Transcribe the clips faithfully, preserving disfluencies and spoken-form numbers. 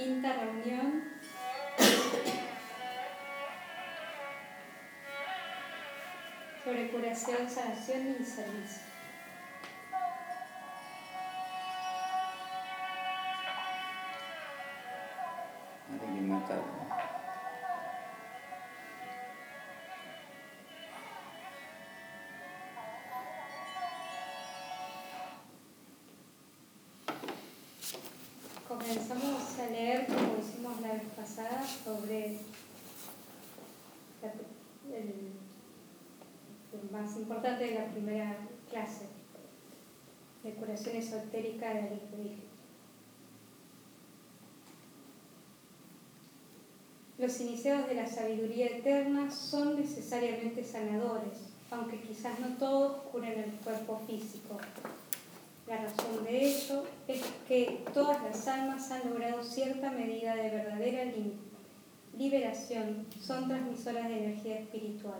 quinta reunión sobre curación, sanación y servicio. Hay que matarlo. Comenzamos a leer, como hicimos la vez pasada, sobre la, el, el más importante de la primera clase, de curación esotérica de la Virgen. Los iniciados de la sabiduría eterna son necesariamente sanadores, aunque quizás no todos curen el cuerpo físico. La razón de ello es que todas las almas han logrado cierta medida de verdadera li- liberación, son transmisoras de energía espiritual.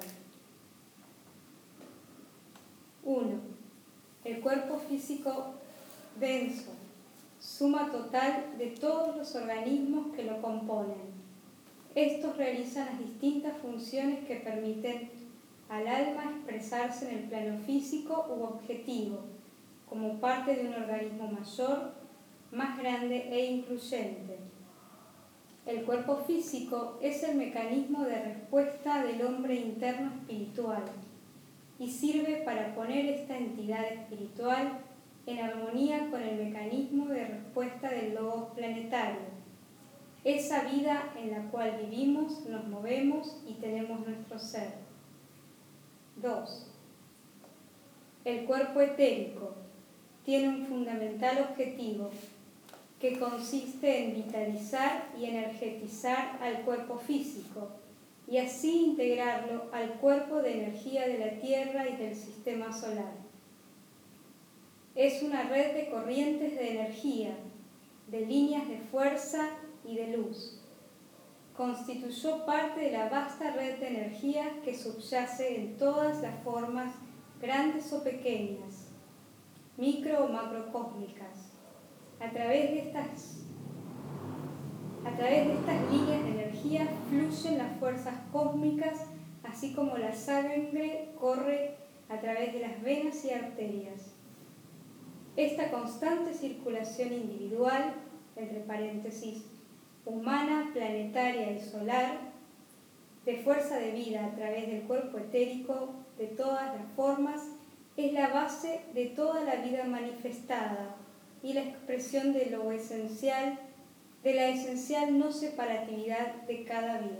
uno. El cuerpo físico denso, suma total de todos los organismos que lo componen. Estos realizan las distintas funciones que permiten al alma expresarse en el plano físico u objetivo, como parte de un organismo mayor, más grande e incluyente. El cuerpo físico es el mecanismo de respuesta del hombre interno espiritual y sirve para poner esta entidad espiritual en armonía con el mecanismo de respuesta del logos planetario, esa vida en la cual vivimos, nos movemos y tenemos nuestro ser. dos. El cuerpo etérico tiene un fundamental objetivo que consiste en vitalizar y energetizar al cuerpo físico y así integrarlo al cuerpo de energía de la Tierra y del sistema solar. Es una red de corrientes de energía, de líneas de fuerza y de luz. Constituyó parte de la vasta red de energía que subyace en todas las formas, grandes o pequeñas, micro o macrocósmicas. A través de estas, a través de estas líneas de energía fluyen las fuerzas cósmicas, así como la sangre corre a través de las venas y arterias. Esta constante circulación individual, entre paréntesis, humana, planetaria y solar, de fuerza de vida a través del cuerpo etérico de todas las formas, es la base de toda la vida manifestada y la expresión de lo esencial, de la esencial no separatividad de cada vida.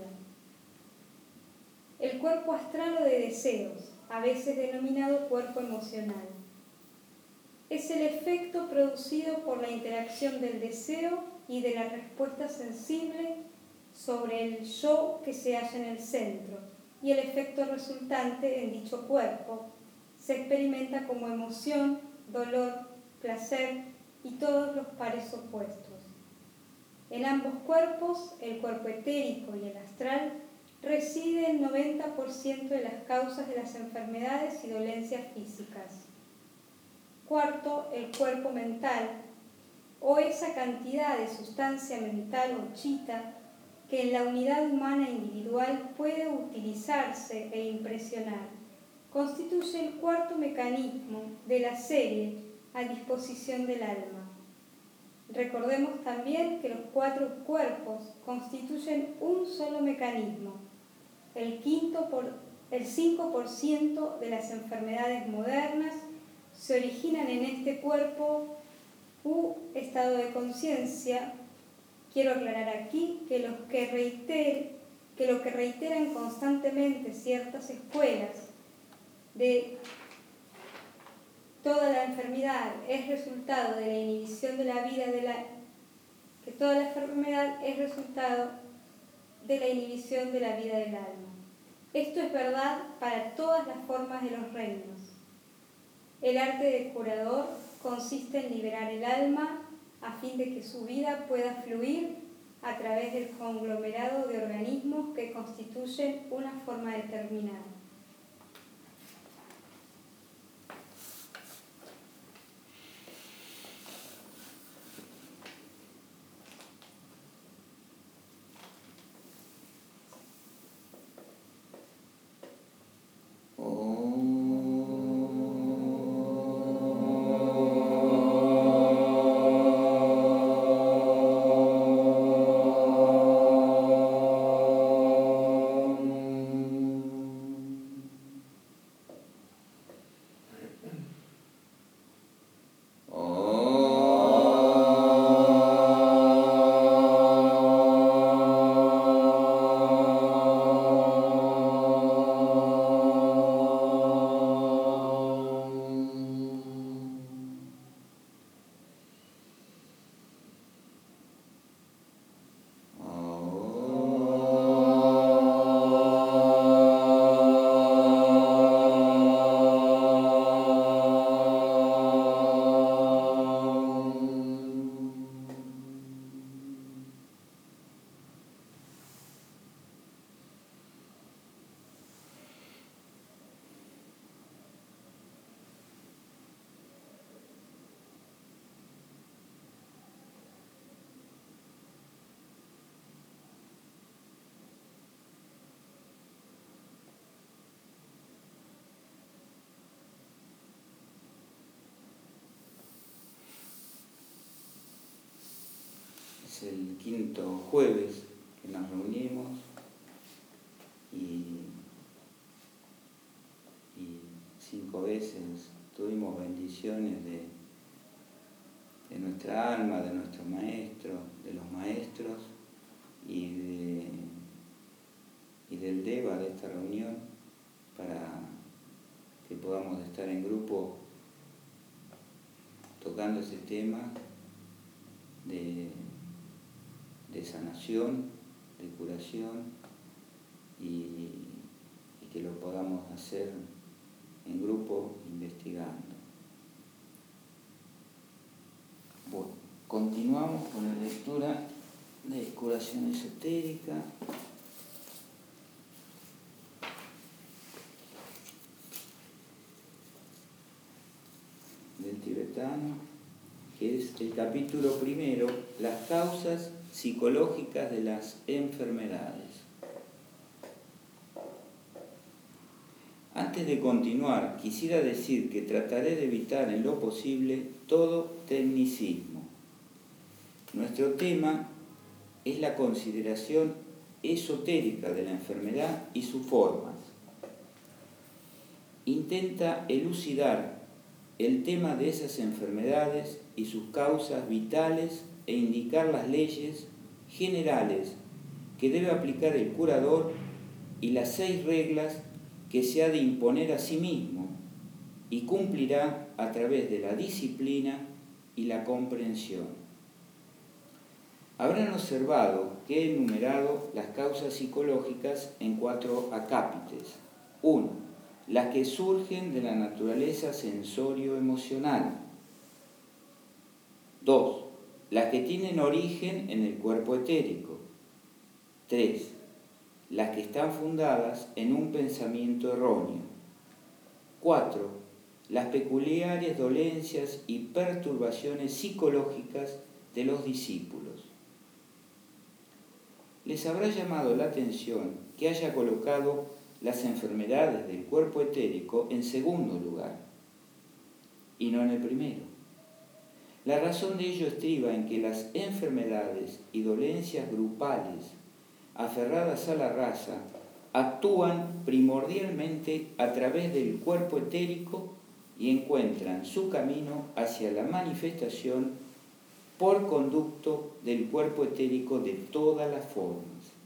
El cuerpo astral o de deseos, a veces denominado cuerpo emocional, es el efecto producido por la interacción del deseo y de la respuesta sensible sobre el yo que se halla en el centro, y el efecto resultante en dicho cuerpo se experimenta como emoción, dolor, placer y todos los pares opuestos. En ambos cuerpos, el cuerpo etérico y el astral, reside el noventa por ciento de las causas de las enfermedades y dolencias físicas. Cuarto, el cuerpo mental, o esa cantidad de sustancia mental o chita que en la unidad humana individual puede utilizarse e impresionar, constituye el cuarto mecanismo de la serie a disposición del alma. Recordemos también que los cuatro cuerpos constituyen un solo mecanismo. El, quinto por, el cinco por ciento de las enfermedades modernas se originan en este cuerpo u estado de conciencia. Quiero aclarar aquí que, los que, reiter, que lo que reiteran constantemente ciertas escuelas de toda la enfermedad es resultado de la inhibición de la vida de la que toda la enfermedad es resultado de la inhibición de la vida del alma. Esto es verdad para todas las formas de los reinos. El arte del curador consiste en liberar el alma a fin de que su vida pueda fluir a través del conglomerado de organismos que constituyen una forma determinada. Es el quinto jueves que nos reunimos y, y cinco veces tuvimos bendiciones de, de nuestra alma, de nuestro maestro, de los maestros y, de, y del Deva de esta reunión para que podamos estar en grupo tocando ese tema de, de sanación, de curación y, y que lo podamos hacer en grupo investigando. Bueno, continuamos con la lectura de curación esotérica. Del tibetano, que es el capítulo primero, las causas psicológicas de las enfermedades. Antes de continuar, quisiera decir que trataré de evitar en lo posible todo tecnicismo. Nuestro tema es la consideración esotérica de la enfermedad y sus formas. Intenta elucidar el tema de esas enfermedades y sus causas vitales e indicar las leyes generales que debe aplicar el curador y las seis reglas que se ha de imponer a sí mismo y cumplirá a través de la disciplina y la comprensión. Habrán observado que he enumerado las causas psicológicas en cuatro acápites. uno. Las que surgen de la naturaleza sensorio-emocional. dos. Las que tienen origen en el cuerpo etérico. tres. Las que están fundadas en un pensamiento erróneo. cuatro. Las peculiares dolencias y perturbaciones psicológicas de los discípulos. Les habrá llamado la atención que haya colocado las enfermedades del cuerpo etérico en segundo lugar, y no en el primero. La razón de ello estriba en que las enfermedades y dolencias grupales aferradas a la raza actúan primordialmente a través del cuerpo etérico y encuentran su camino hacia la manifestación por conducto del cuerpo etérico de todas las formas.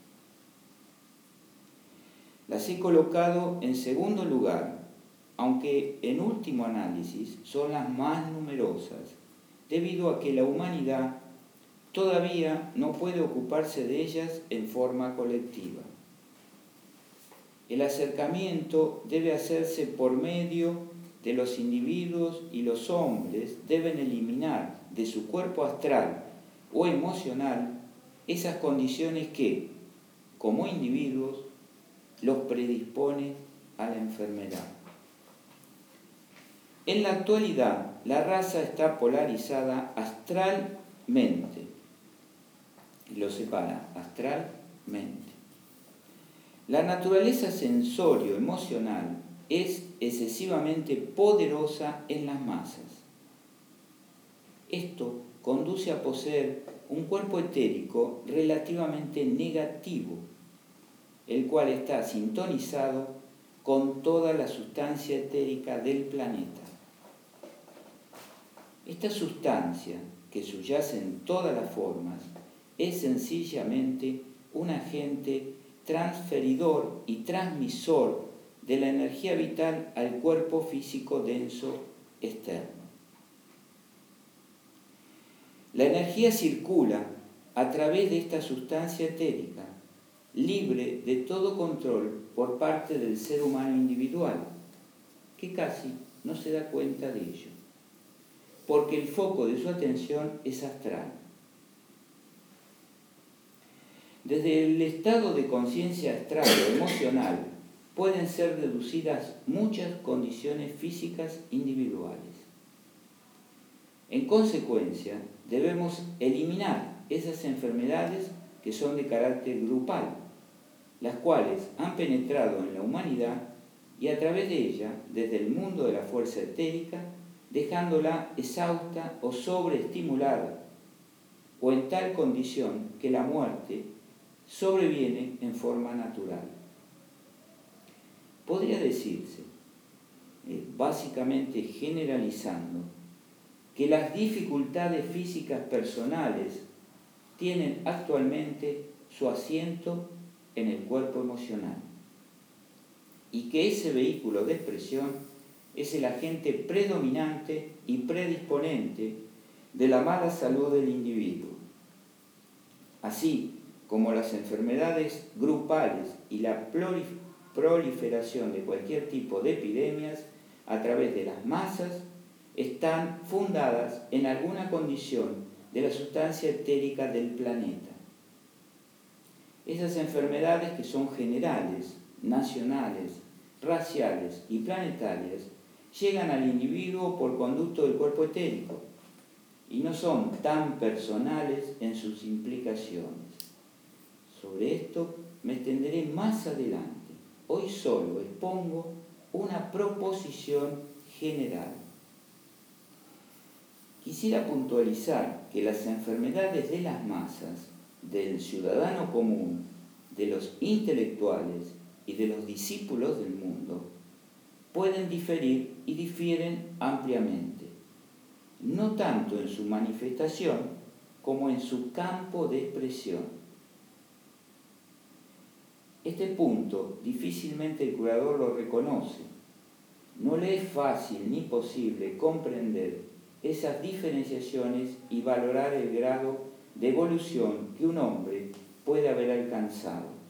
Las he colocado en segundo lugar, aunque en último análisis son las más numerosas, debido a que la humanidad todavía no puede ocuparse de ellas en forma colectiva. El acercamiento debe hacerse por medio de los individuos y los hombres deben eliminar de su cuerpo astral o emocional esas condiciones que, como individuos, los predispone a la enfermedad. En la actualidad, la raza está polarizada astralmente. Y lo separa, astralmente. La naturaleza sensorio-emocional es excesivamente poderosa en las masas. Esto conduce a poseer un cuerpo etérico relativamente negativo, el cual está sintonizado con toda la sustancia etérica del planeta. Esta sustancia, que subyace en todas las formas, es sencillamente un agente transferidor y transmisor de la energía vital al cuerpo físico denso externo. La energía circula a través de esta sustancia etérica, libre de todo control por parte del ser humano individual, que casi no se da cuenta de ello, porque el foco de su atención es astral. Desde el estado de conciencia astral o emocional pueden ser deducidas muchas condiciones físicas individuales. En consecuencia, debemos eliminar esas enfermedades que son de carácter grupal, las cuales han penetrado en la humanidad y a través de ella, desde el mundo de la fuerza etérica, dejándola exhausta o sobreestimulada, o o en tal condición que la muerte sobreviene en forma natural. Podría decirse, eh, básicamente generalizando, que las dificultades físicas personales tienen actualmente su asiento en el cuerpo emocional y que ese vehículo de expresión es el agente predominante y predisponente de la mala salud del individuo, así como las enfermedades grupales y la proliferación de cualquier tipo de epidemias a través de las masas están fundadas en alguna condición de la sustancia etérica del planeta. Esas enfermedades, que son generales, nacionales, raciales y planetarias, llegan al individuo por conducto del cuerpo etérico y no son tan personales en sus implicaciones. Sobre esto me extenderé más adelante. Hoy solo expongo una proposición general. Quisiera puntualizar que las enfermedades de las masas, del ciudadano común, de los intelectuales y de los discípulos del mundo, pueden diferir y difieren ampliamente, no tanto en su manifestación como en su campo de expresión. Este punto difícilmente el curador lo reconoce. No le es fácil ni posible comprender esas diferenciaciones y valorar el grado de evolución que un hombre puede haber alcanzado.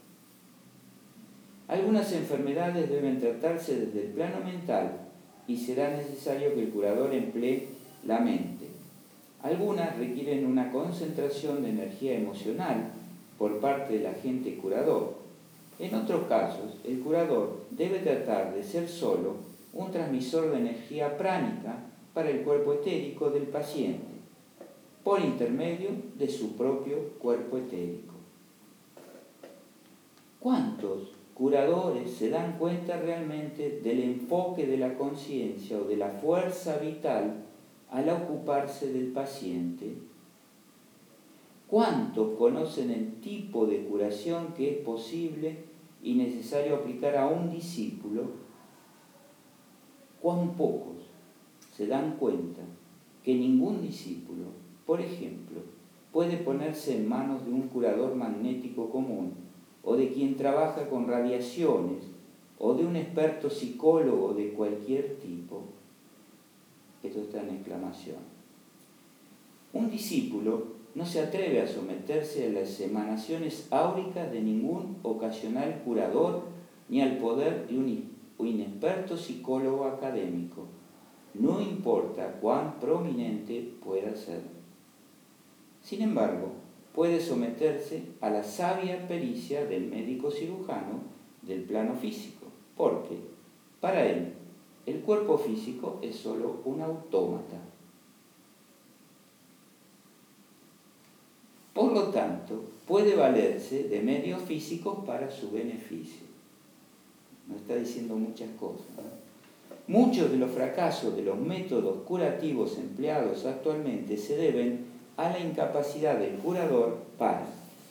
Algunas enfermedades deben tratarse desde el plano mental y será necesario que el curador emplee la mente. Algunas requieren una concentración de energía emocional por parte del agente curador. En otros casos, el curador debe tratar de ser solo un transmisor de energía pránica para el cuerpo etérico del paciente, por intermedio de su propio cuerpo etérico. ¿Cuántos curadores se dan cuenta realmente del enfoque de la conciencia o de la fuerza vital al ocuparse del paciente? ¿Cuántos conocen el tipo de curación que es posible y necesario aplicar a un discípulo? ¿Cuán pocos se dan cuenta que ningún discípulo, por ejemplo, puede ponerse en manos de un curador magnético común o de quien trabaja con radiaciones o de un experto psicólogo de cualquier tipo? Esto está en exclamación. Un discípulo no se atreve a someterse a las emanaciones áuricas de ningún ocasional curador ni al poder de un inexperto psicólogo académico, no importa cuán prominente pueda ser. Sin embargo, puede someterse a la sabia pericia del médico cirujano del plano físico, porque para él el cuerpo físico es solo un autómata. Por lo tanto, puede valerse de medios físicos para su beneficio. No está diciendo muchas cosas, ¿no? Muchos de los fracasos de los métodos curativos empleados actualmente se deben a la incapacidad del curador para: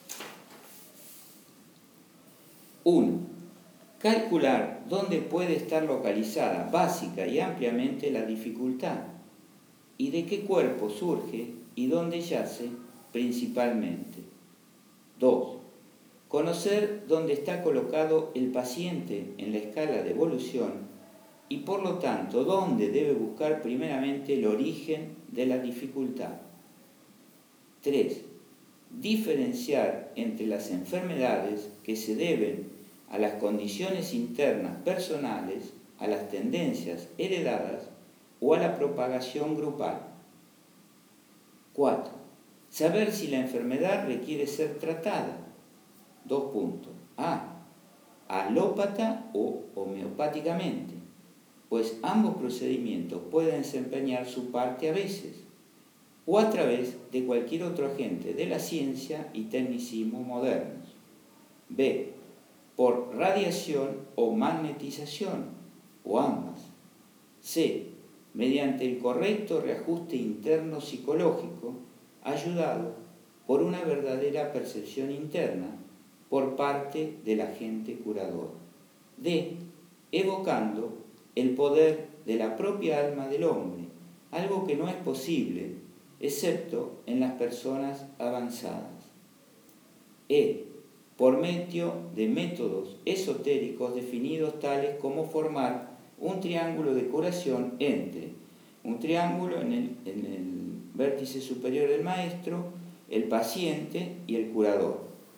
uno. Calcular dónde puede estar localizada básica y ampliamente la dificultad y de qué cuerpo surge y dónde yace principalmente. dos. Conocer dónde está colocado el paciente en la escala de evolución y por lo tanto dónde debe buscar primeramente el origen de la dificultad. tres. Diferenciar entre las enfermedades que se deben a las condiciones internas personales, a las tendencias heredadas o a la propagación grupal. cuatro. Saber si la enfermedad requiere ser tratada. Dos puntos. A. Alópata o homeopáticamente, pues ambos procedimientos pueden desempeñar su parte a veces, o a través de cualquier otro agente de la ciencia y tecnicismo modernos. B. Por radiación o magnetización, o ambas. C. Mediante el correcto reajuste interno psicológico, ayudado por una verdadera percepción interna por parte del agente curador. D. Evocando el poder de la propia alma del hombre, algo que no es posible, excepto en las personas avanzadas. E. Por medio de métodos esotéricos definidos tales como formar un triángulo de curación entre un triángulo en el, en el vértice superior del maestro, el paciente y el curador.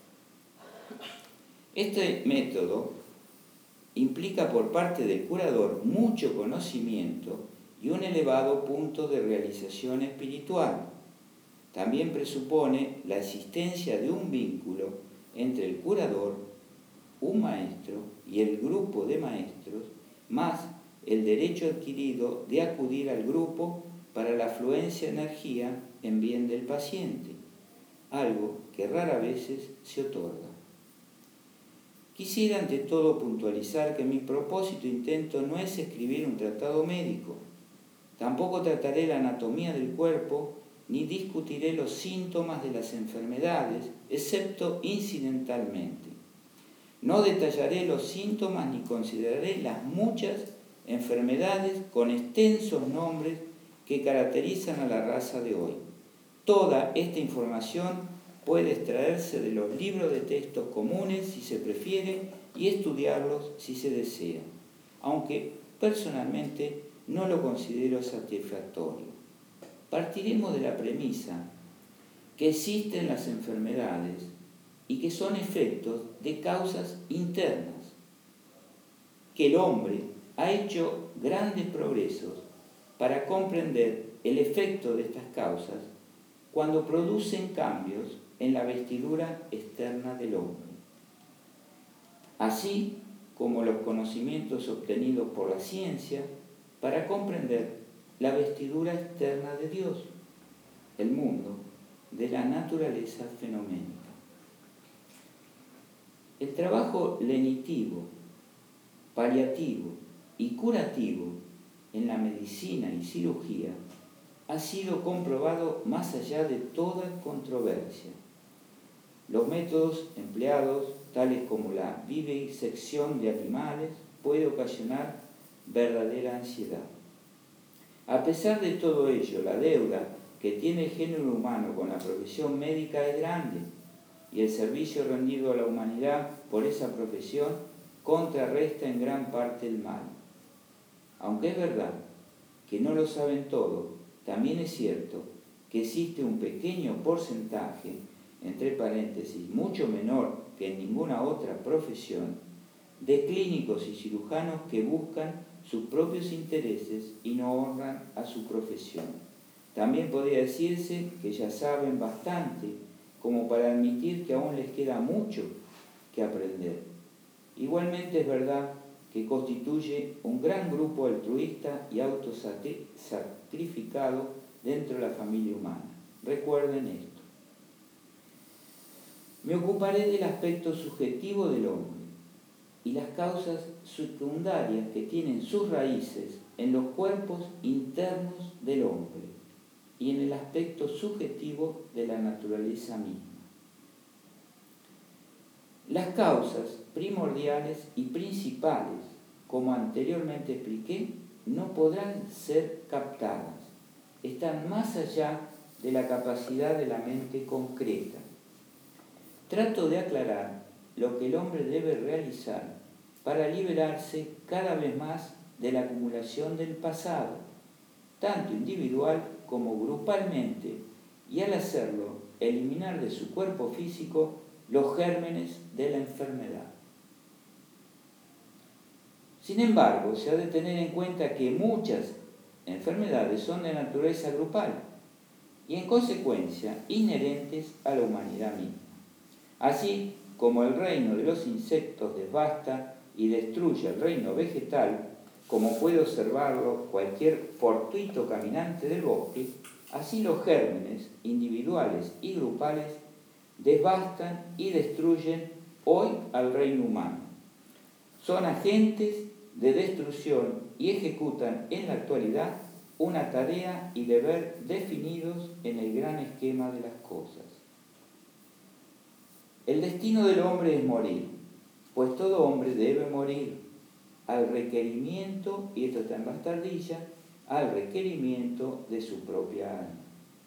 Este método implica por parte del curador mucho conocimiento y un elevado punto de realización espiritual. También presupone la existencia de un vínculo entre el curador, un maestro y el grupo de maestros, más el derecho adquirido de acudir al grupo para la afluencia de energía en bien del paciente, algo que rara vez se otorga. Quisiera ante todo puntualizar que mi propósito e intento no es escribir un tratado médico. Tampoco trataré la anatomía del cuerpo ni discutiré los síntomas de las enfermedades, excepto incidentalmente. No detallaré los síntomas ni consideraré las muchas enfermedades con extensos nombres que caracterizan a la raza de hoy. Toda esta información puede extraerse de los libros de textos comunes si se prefiere y estudiarlos si se desea, aunque personalmente no lo considero satisfactorio. Partiremos de la premisa que existen las enfermedades y que son efectos de causas internas, que el hombre ha hecho grandes progresos para comprender el efecto de estas causas cuando producen cambios en la vestidura externa del hombre, así como los conocimientos obtenidos por la ciencia para comprender la vestidura externa de Dios, el mundo de la naturaleza fenoménica. El trabajo lenitivo, paliativo y curativo en la medicina y cirugía ha sido comprobado más allá de toda controversia. Los métodos empleados, tales como la vivisección de animales, puede ocasionar verdadera ansiedad. A pesar de todo ello, la deuda que tiene el género humano con la profesión médica es grande y el servicio rendido a la humanidad por esa profesión contrarresta en gran parte el mal. Aunque es verdad que no lo saben todos, también es cierto que existe un pequeño porcentaje, entre paréntesis, mucho menor que en ninguna otra profesión, de clínicos y cirujanos que buscan sus propios intereses y no honran a su profesión. También podría decirse que ya saben bastante como para admitir que aún les queda mucho que aprender. Igualmente es verdad que constituye un gran grupo altruista y autosacrificado dentro de la familia humana. Recuerden esto. Me ocuparé del aspecto subjetivo del hombre y las causas secundarias que tienen sus raíces en los cuerpos internos del hombre y en el aspecto subjetivo de la naturaleza misma. Las causas primordiales y principales, como anteriormente expliqué, no podrán ser captadas. Están más allá de la capacidad de la mente concreta. Trato de aclarar lo que el hombre debe realizar para liberarse cada vez más de la acumulación del pasado, tanto individual como grupalmente, y al hacerlo, eliminar de su cuerpo físico los gérmenes de la enfermedad. Sin embargo, se ha de tener en cuenta que muchas enfermedades son de naturaleza grupal y, en consecuencia, inherentes a la humanidad misma. Así como el reino de los insectos devasta y destruye el reino vegetal, como puede observarlo cualquier fortuito caminante del bosque, así los gérmenes individuales y grupales devastan y destruyen hoy al reino humano. Son agentes de destrucción y ejecutan en la actualidad una tarea y deber definidos en el gran esquema de las cosas. El destino del hombre es morir, pues todo hombre debe morir al requerimiento, y esto está en bastardilla, al requerimiento de su propia alma.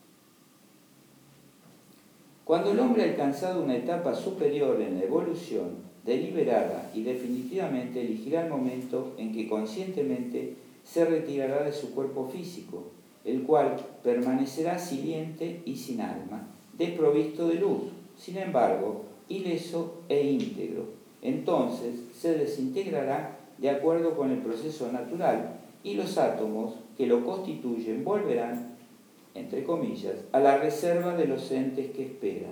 Cuando el hombre ha alcanzado una etapa superior en la evolución, deliberada y definitivamente elegirá el momento en que conscientemente se retirará de su cuerpo físico, el cual permanecerá silente y sin alma, desprovisto de luz, sin embargo, ileso e íntegro. Entonces se desintegrará de acuerdo con el proceso natural y los átomos que lo constituyen volverán, entre comillas, a la reserva de los entes que esperan,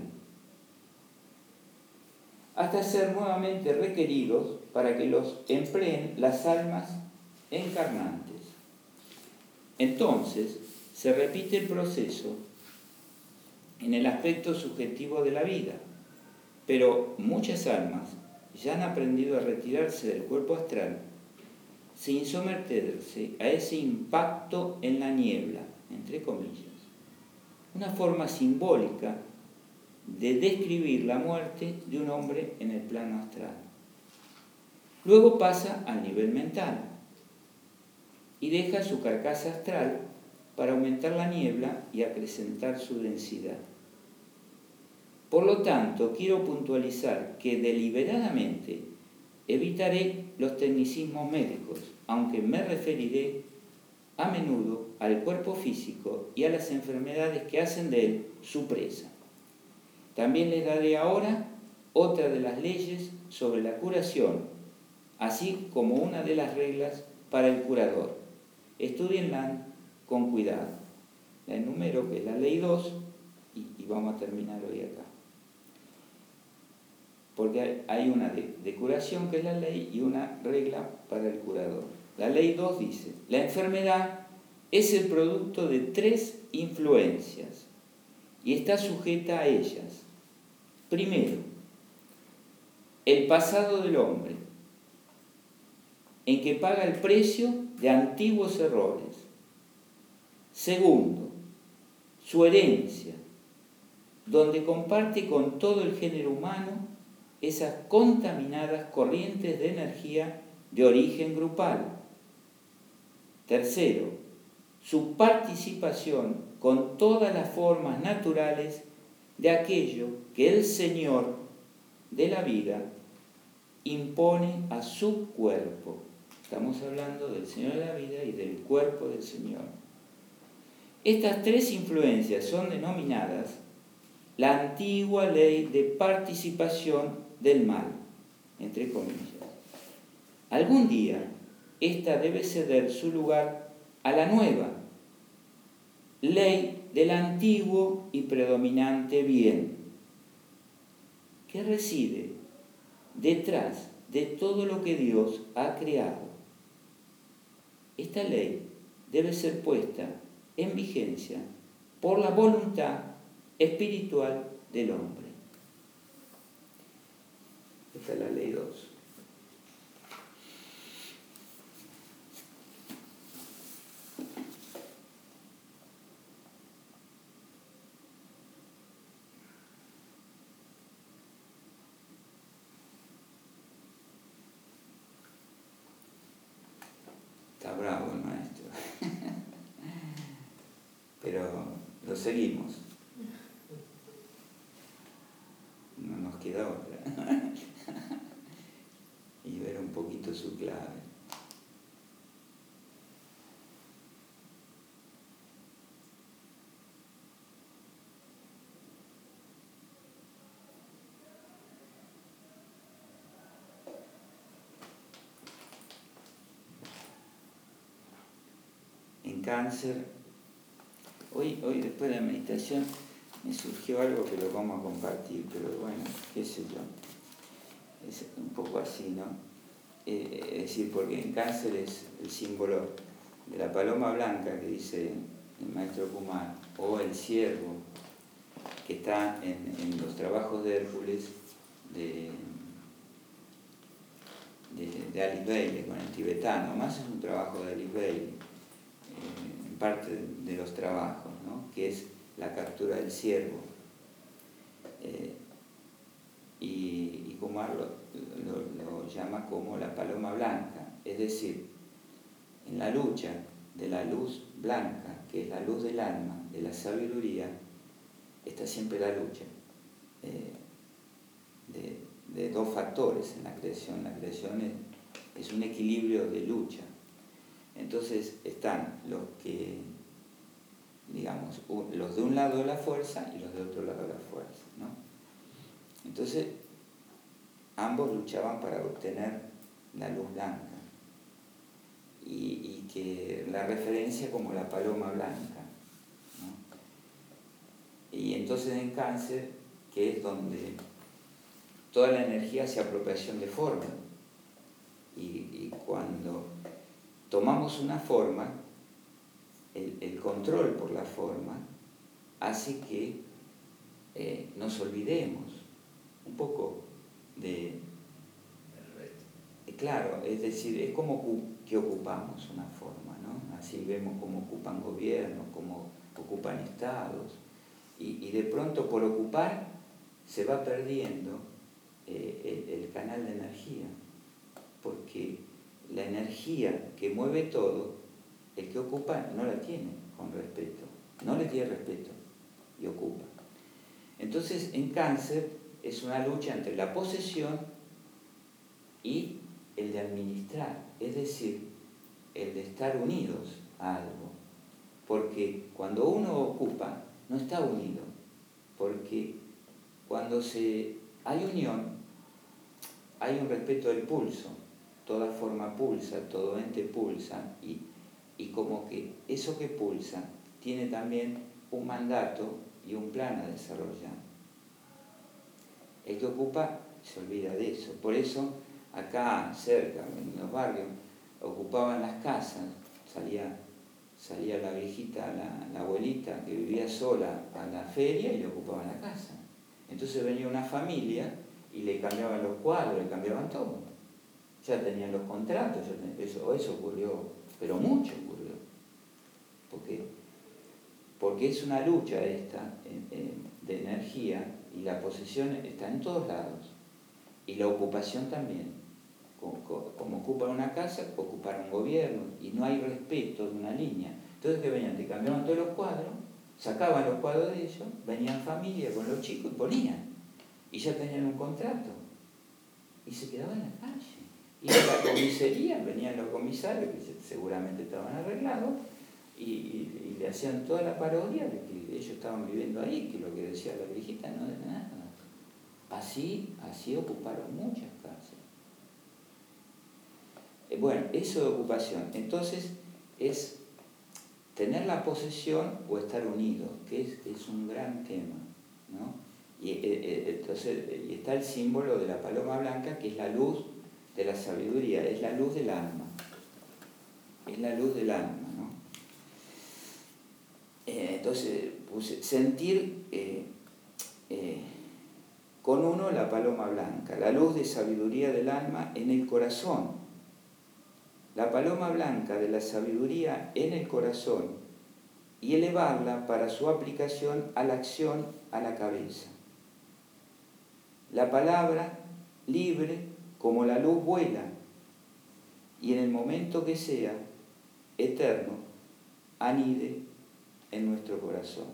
hasta ser nuevamente requeridos para que los empleen las almas encarnantes. Entonces se repite el proceso en el aspecto subjetivo de la vida, pero muchas almas ya han aprendido a retirarse del cuerpo astral sin someterse a ese impacto en la niebla, entre comillas, una forma simbólica de describir la muerte de un hombre en el plano astral. Luego pasa al nivel mental y deja su carcasa astral para aumentar la niebla y acrecentar su densidad. Por lo tanto, quiero puntualizar que deliberadamente evitaré los tecnicismos médicos, aunque me referiré a menudo al cuerpo físico y a las enfermedades que hacen de él su presa. También les daré ahora otra de las leyes sobre la curación, así como una de las reglas para el curador. Estudienla con cuidado. La enumero, que es la ley dos, y, y vamos a terminar hoy acá. Porque hay una de, de curación, que es la ley, y una regla para el curador. La ley dos dice: la enfermedad es el producto de tres influencias y está sujeta a ellas. Primero, el pasado del hombre, en que paga el precio de antiguos errores. Segundo, su herencia, donde comparte con todo el género humano esas contaminadas corrientes de energía de origen grupal. Tercero, su participación con todas las formas naturales de aquello que el Señor de la vida impone a su cuerpo. Estamos hablando del Señor de la vida y del cuerpo del Señor. Estas tres influencias son denominadas la antigua ley de participación del mal, entre comillas. Algún día, esta debe ceder su lugar a la nueva ley del antiguo y predominante bien, que reside detrás de todo lo que Dios ha creado. Esta ley debe ser puesta en vigencia por la voluntad espiritual del hombre. Esta es la ley dos. Está bravo el maestro. Pero lo seguimos. No nos queda otra. Y ver un poquito su clave. En Cáncer, hoy, hoy después de la meditación me surgió algo que lo vamos a compartir, pero bueno, qué sé yo, es un poco así, ¿no? Eh, es decir, porque en Cáncer es el símbolo de la paloma blanca que dice el maestro Kumar, o el ciervo que está en, en los trabajos de Hércules de, de, de Alice Bailey con el tibetano. Más es un trabajo de Alice Bailey. Eh, parte de los trabajos, ¿no? Que es la captura del ciervo. Eh, y, y Kumar lo, lo, lo llama como la paloma blanca, es decir, en la lucha de la luz blanca, que es la luz del alma, de la sabiduría, está siempre la lucha eh, de, de dos factores en la creación. La creación es, es un equilibrio de lucha. Entonces están los que, digamos, los de un lado de la fuerza y los de otro lado de la fuerza, ¿no? Entonces, ambos luchaban para obtener la luz blanca. Y, y que la referencia como la paloma blanca, ¿no? Y entonces en Cáncer, que es donde toda la energía hace apropiación de forma, y, y cuando tomamos una forma, el, el control por la forma hace que eh, nos olvidemos un poco de... Eh, claro, es decir, es como que ocupamos una forma, ¿no? Así vemos cómo ocupan gobiernos, cómo ocupan estados, y, y de pronto por ocupar se va perdiendo eh, el, el canal de energía, porque la energía que mueve todo, el que ocupa no la tiene con respeto, no le tiene respeto y ocupa. Entonces en Cáncer es una lucha entre la posesión y el de administrar, es decir, el de estar unidos a algo, porque cuando uno ocupa no está unido, porque cuando se, hay unión hay un respeto del pulso, toda forma pulsa, todo ente pulsa, y, y como que eso que pulsa tiene también un mandato y un plan a desarrollar. El que ocupa se olvida de eso. Por eso acá cerca, en los barrios, ocupaban las casas, salía, salía la viejita, la, la abuelita que vivía sola a la feria y le ocupaban la casa. Entonces venía una familia y le cambiaban los cuadros, le cambiaban todo. Ya tenían los contratos, ya tenían, eso, eso ocurrió, pero mucho ocurrió. Porque, porque es una lucha esta eh, eh, de energía, y la posesión está en todos lados. Y la ocupación también. Como, como ocupan una casa, ocuparon un gobierno, y no hay respeto de una línea. Entonces que venían, te cambiaban todos los cuadros, sacaban los cuadros de ellos, venían familia con los chicos y ponían. Y ya tenían un contrato. Y se quedaban en la calle. Y en la comisaría venían los comisarios, que seguramente estaban arreglados, y, y, y le hacían toda la parodia de que ellos estaban viviendo ahí, que lo que decía la viejita no de nada. Así, así ocuparon muchas casas. Eh, bueno, eso de ocupación. Entonces, es tener la posesión o estar unidos, que es, es un gran tema, ¿no? Y, eh, eh, entonces, y está el símbolo de la paloma blanca, que es la luz de la sabiduría, es la luz del alma. Es la luz del alma, ¿no? Eh, entonces, puse, sentir eh, eh, con uno la paloma blanca, la luz de sabiduría del alma en el corazón. La paloma blanca de la sabiduría en el corazón, y elevarla para su aplicación a la acción a la cabeza. La palabra libre como la luz vuela, y en el momento que sea eterno, anide en nuestro corazón.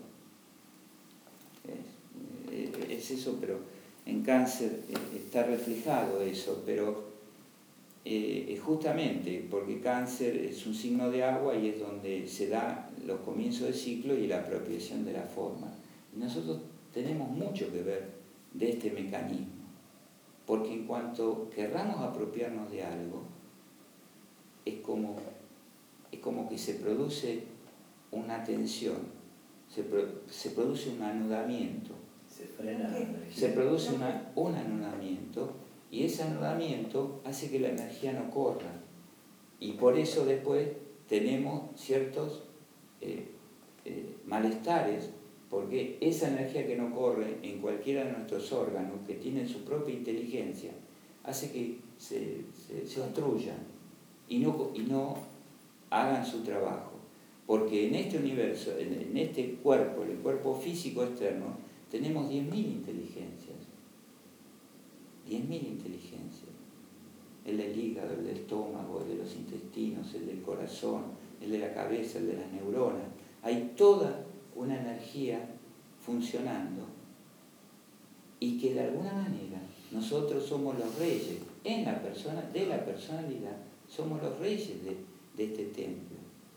Es, es eso, pero en Cáncer está reflejado eso, pero eh, justamente porque Cáncer es un signo de agua y es donde se da los comienzos de ciclo y la apropiación de la forma. Y nosotros tenemos mucho que ver de este mecanismo, porque en cuanto querramos apropiarnos de algo, es como, es como que se produce una tensión, se, pro, se produce un anudamiento. Se frena la energía. Se produce una, un anudamiento, y ese anudamiento hace que la energía no corra. Y por eso después tenemos ciertos eh, eh, malestares, porque esa energía que no corre en cualquiera de nuestros órganos, que tienen su propia inteligencia, hace que se, se, se obstruyan y no, y no hagan su trabajo. Porque en este universo, en, en este cuerpo, el cuerpo físico externo, tenemos diez mil inteligencias. diez mil inteligencias. El del hígado, el del estómago, el de los intestinos, el del corazón, el de la cabeza, el de las neuronas. Hay toda una energía funcionando y que de alguna manera nosotros somos los reyes en la persona, de la personalidad, somos los reyes de, de este templo.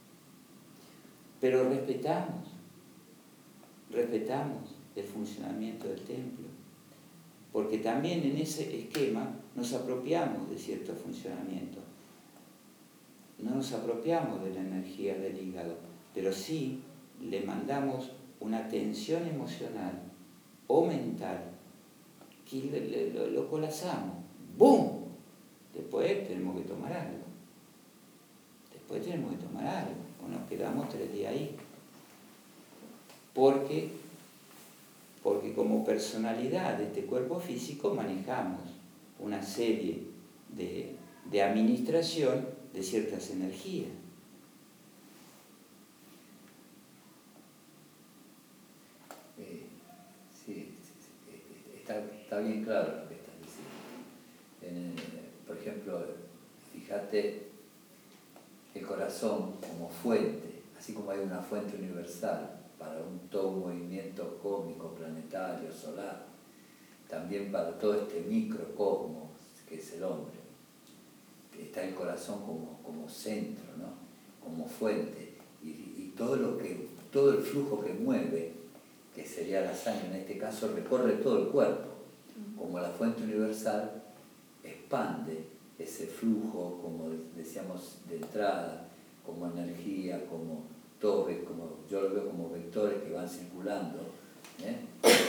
Pero respetamos, respetamos el funcionamiento del templo, porque también en ese esquema nos apropiamos de cierto funcionamiento. No nos apropiamos de la energía del hígado, pero sí le mandamos una tensión emocional o mental que le, le, lo, lo colapsamos. ¡Bum! Después tenemos que tomar algo. Después tenemos que tomar algo. O nos quedamos tres días ahí. Porque, porque como personalidad de este cuerpo físico manejamos una serie de, de administración de ciertas energías. Eh, sí, está, está bien claro lo que estás diciendo. En, por ejemplo, fíjate el corazón como fuente, así como hay una fuente universal para un, todo un movimiento cósmico, planetario, solar, también para todo este microcosmos que es el hombre. Está el corazón como, como centro, ¿no? Como fuente, y, y todo, lo que, todo el flujo que mueve, que sería la sangre en este caso, recorre todo el cuerpo. Como la fuente universal expande ese flujo, como decíamos, de entrada, como energía, como torres, como, yo lo veo como vectores que van circulando, ¿eh?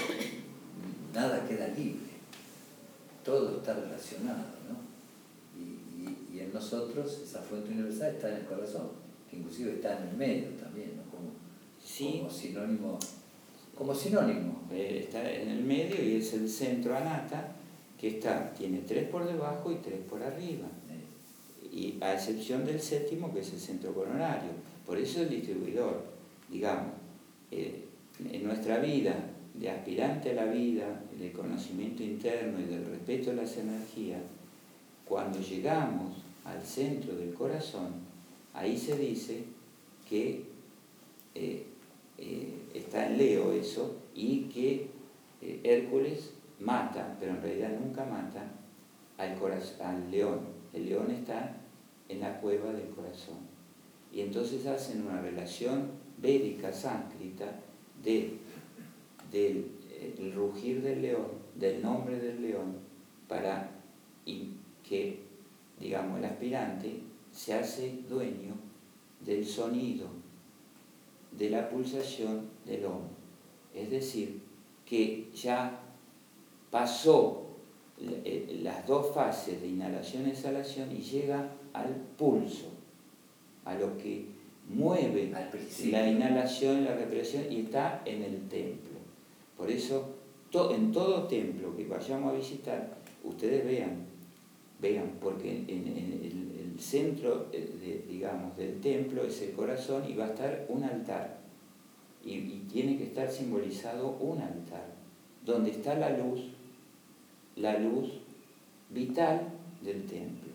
Nada queda libre, todo está relacionado, ¿no? Y, y, y en nosotros esa fuente universal está en el corazón, que inclusive está en el medio también, ¿no? Como, Sí. como sinónimo. Como sinónimo. Eh, está en el medio y es el centro anata, que está, tiene tres por debajo y tres por arriba. Y a excepción del séptimo, que es el centro coronario. Por eso el distribuidor, digamos, eh, en nuestra vida, de aspirante a la vida, del conocimiento interno y del respeto a las energías, cuando llegamos al centro del corazón, ahí se dice que eh, eh, está en Leo eso, y que eh, Hércules mata, pero en realidad nunca mata, al, corazón, al león. El león está en la cueva del corazón. Y entonces hacen una relación védica, sánscrita, de, del el rugir del león, del nombre del león, para que, digamos, el aspirante se hace dueño del sonido, de la pulsación del hombre. Es decir, que ya pasó las dos fases de inhalación-exhalación y llega al pulso, a lo que mueve la inhalación y la respiración, y está en el templo. Por eso, to, en todo templo que vayamos a visitar, ustedes vean, vean, porque en, en el, el centro, de, digamos, del templo es el corazón y va a estar un altar. Y, y tiene que estar simbolizado un altar, donde está la luz, la luz vital del templo.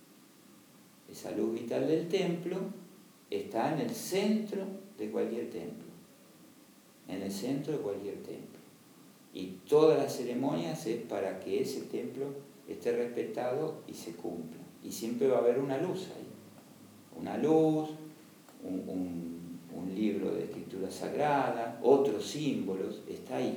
Esa luz vital del templo está en el centro de cualquier templo, en el centro de cualquier templo. Y todas las ceremonias es para que ese templo esté respetado y se cumpla. Y siempre va a haber una luz ahí, una luz, un, un, un libro de escritura sagrada, otros símbolos, está ahí.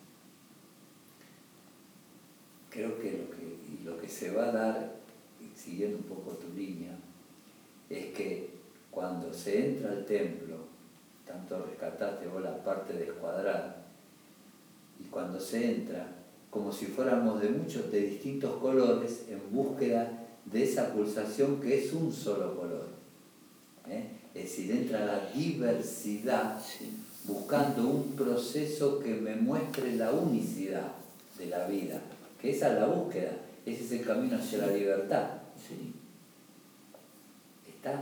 Creo que lo que, lo que se va a dar, siguiendo un poco tu línea, es que cuando se entra al templo, tanto rescataste vos la parte de escuadrar, y cuando se entra, como si fuéramos de muchos, de distintos colores, en búsqueda de esa pulsación que es un solo color. ¿eh? Es decir, entra la diversidad, Sí. buscando un proceso que me muestre la unicidad de la vida, que esa es la búsqueda, ese es el camino hacia la libertad. Sí. ¿Está?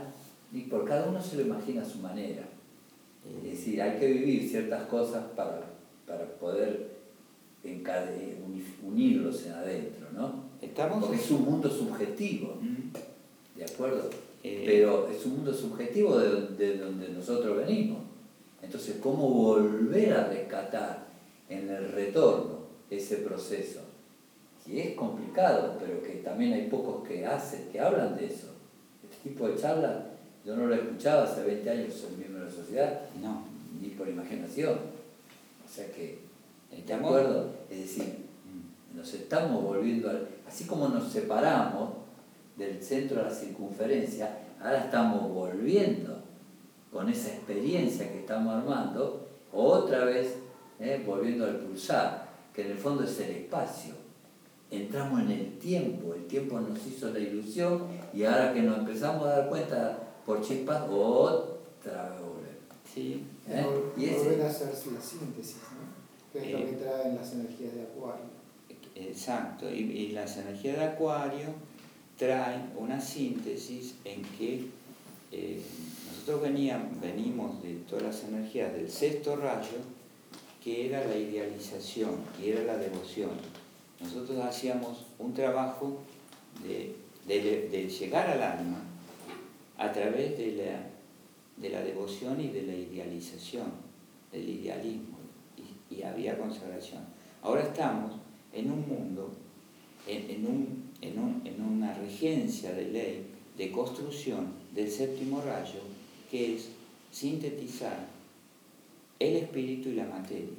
Y por cada uno se lo imagina a su manera. Es decir, hay que vivir ciertas cosas para, para poder encade- unirlos en adentro, ¿no? Estamos... Porque es un mundo subjetivo, Mm. ¿de acuerdo? Eh... Pero es un mundo subjetivo de, de donde nosotros venimos. Entonces, ¿cómo volver a rescatar en el retorno ese proceso? Y es complicado, pero que también hay pocos que hacen, que hablan de eso. Este tipo de charlas, yo no lo escuchaba hace veinte años, soy miembro de la sociedad, no, ni por imaginación. O sea que, ¿de ¿estamos? acuerdo? Es decir, nos estamos volviendo, a, así como nos separamos del centro a la circunferencia, ahora estamos volviendo con esa experiencia que estamos armando, otra vez eh, volviendo al pulsar, que en el fondo es el espacio. Entramos en el tiempo, el tiempo nos hizo la ilusión y ahora que nos empezamos a dar cuenta por chispas, otra vez volvemos. Sí. ¿Eh? Y ese... volver a hacer la síntesis, ¿no? Que es eh, lo que traen las energías de Acuario. Exacto, y, y las energías de Acuario traen una síntesis en que eh, nosotros veníamos, venimos de todas las energías del sexto rayo, que era la idealización, que era la devoción. Nosotros hacíamos un trabajo de, de, de llegar al alma a través de la, de la devoción y de la idealización, del idealismo, y, y había consagración. Ahora estamos en un mundo, en, en, un, en, un, en una regencia de ley de construcción del séptimo rayo, que es sintetizar el espíritu y la materia.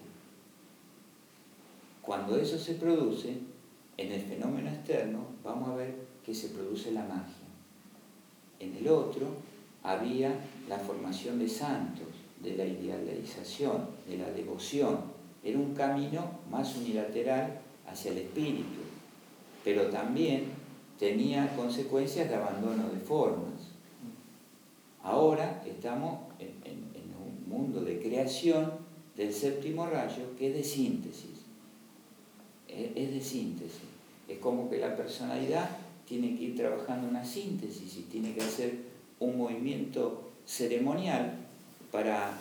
Cuando eso se produce, en el fenómeno externo, vamos a ver que se produce la magia. En el otro había la formación de santos, de la idealización, de la devoción. Era un camino más unilateral hacia el espíritu, pero también tenía consecuencias de abandono de formas. Ahora estamos en, en, en un mundo de creación del séptimo rayo que es de síntesis. Es de síntesis. Es como que la personalidad tiene que ir trabajando una síntesis y tiene que hacer un movimiento ceremonial para...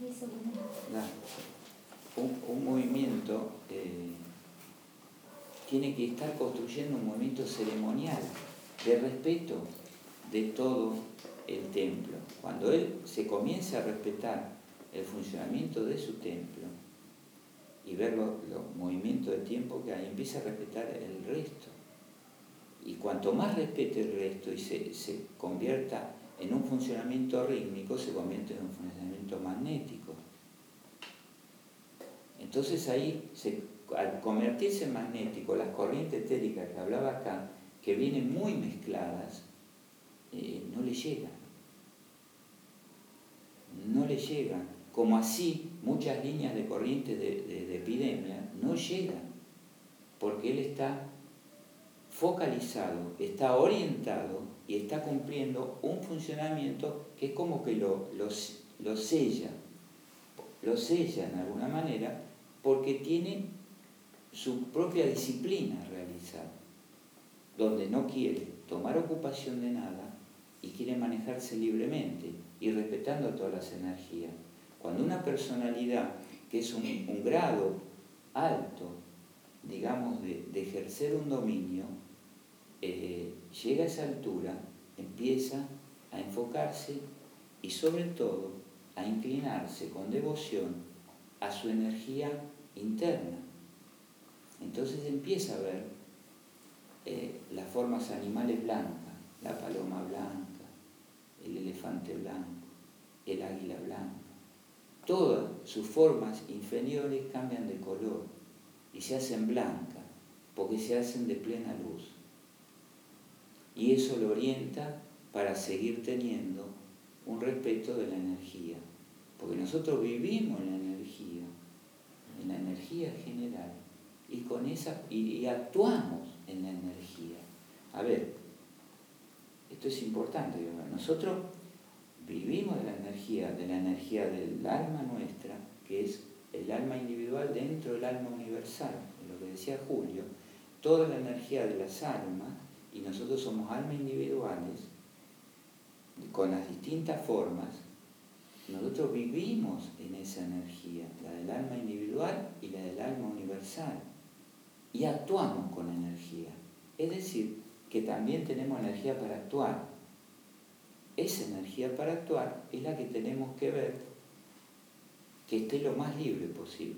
Un, un movimiento... Eh, tiene que estar construyendo un movimiento ceremonial de respeto de todo el templo. Cuando él se comienza a respetar el funcionamiento de su templo, y ver los, los movimientos de tiempo que hay, empieza a respetar el resto. Y cuanto más respete el resto y se, se convierta en un funcionamiento rítmico, se convierte en un funcionamiento magnético. Entonces ahí, se, al convertirse en magnético, las corrientes etéricas que hablaba acá, que vienen muy mezcladas, eh, no le llegan. No le llegan. Como así muchas líneas de corriente de, de, de epidemia no llegan, porque él está focalizado, está orientado y está cumpliendo un funcionamiento que es como que lo, lo, lo sella, lo sella de alguna manera, porque tiene su propia disciplina a realizar, donde no quiere tomar ocupación de nada y quiere manejarse libremente y respetando todas las energías. Cuando una personalidad, que es un, un grado alto, digamos, de, de ejercer un dominio, eh, llega a esa altura, empieza a enfocarse y sobre todo a inclinarse con devoción a su energía interna. Entonces empieza a ver eh, las formas animales blancas, la paloma blanca, el elefante blanco, el águila blanca. Todas sus formas inferiores cambian de color y se hacen blancas porque se hacen de plena luz. Y eso lo orienta para seguir teniendo un respeto de la energía. Porque nosotros vivimos en la energía, en la energía general, y, con esa, y, y actuamos en la energía. A ver, esto es importante, ¿verdad? Nosotros vivimos de la energía, de la energía del alma nuestra, que es el alma individual dentro del alma universal, es lo que decía Julio, toda la energía de las almas, y nosotros somos almas individuales, con las distintas formas, nosotros vivimos en esa energía, la del alma individual y la del alma universal, y actuamos con energía. Es decir, que también tenemos energía para actuar. Esa energía para actuar es la que tenemos que ver que esté lo más libre posible.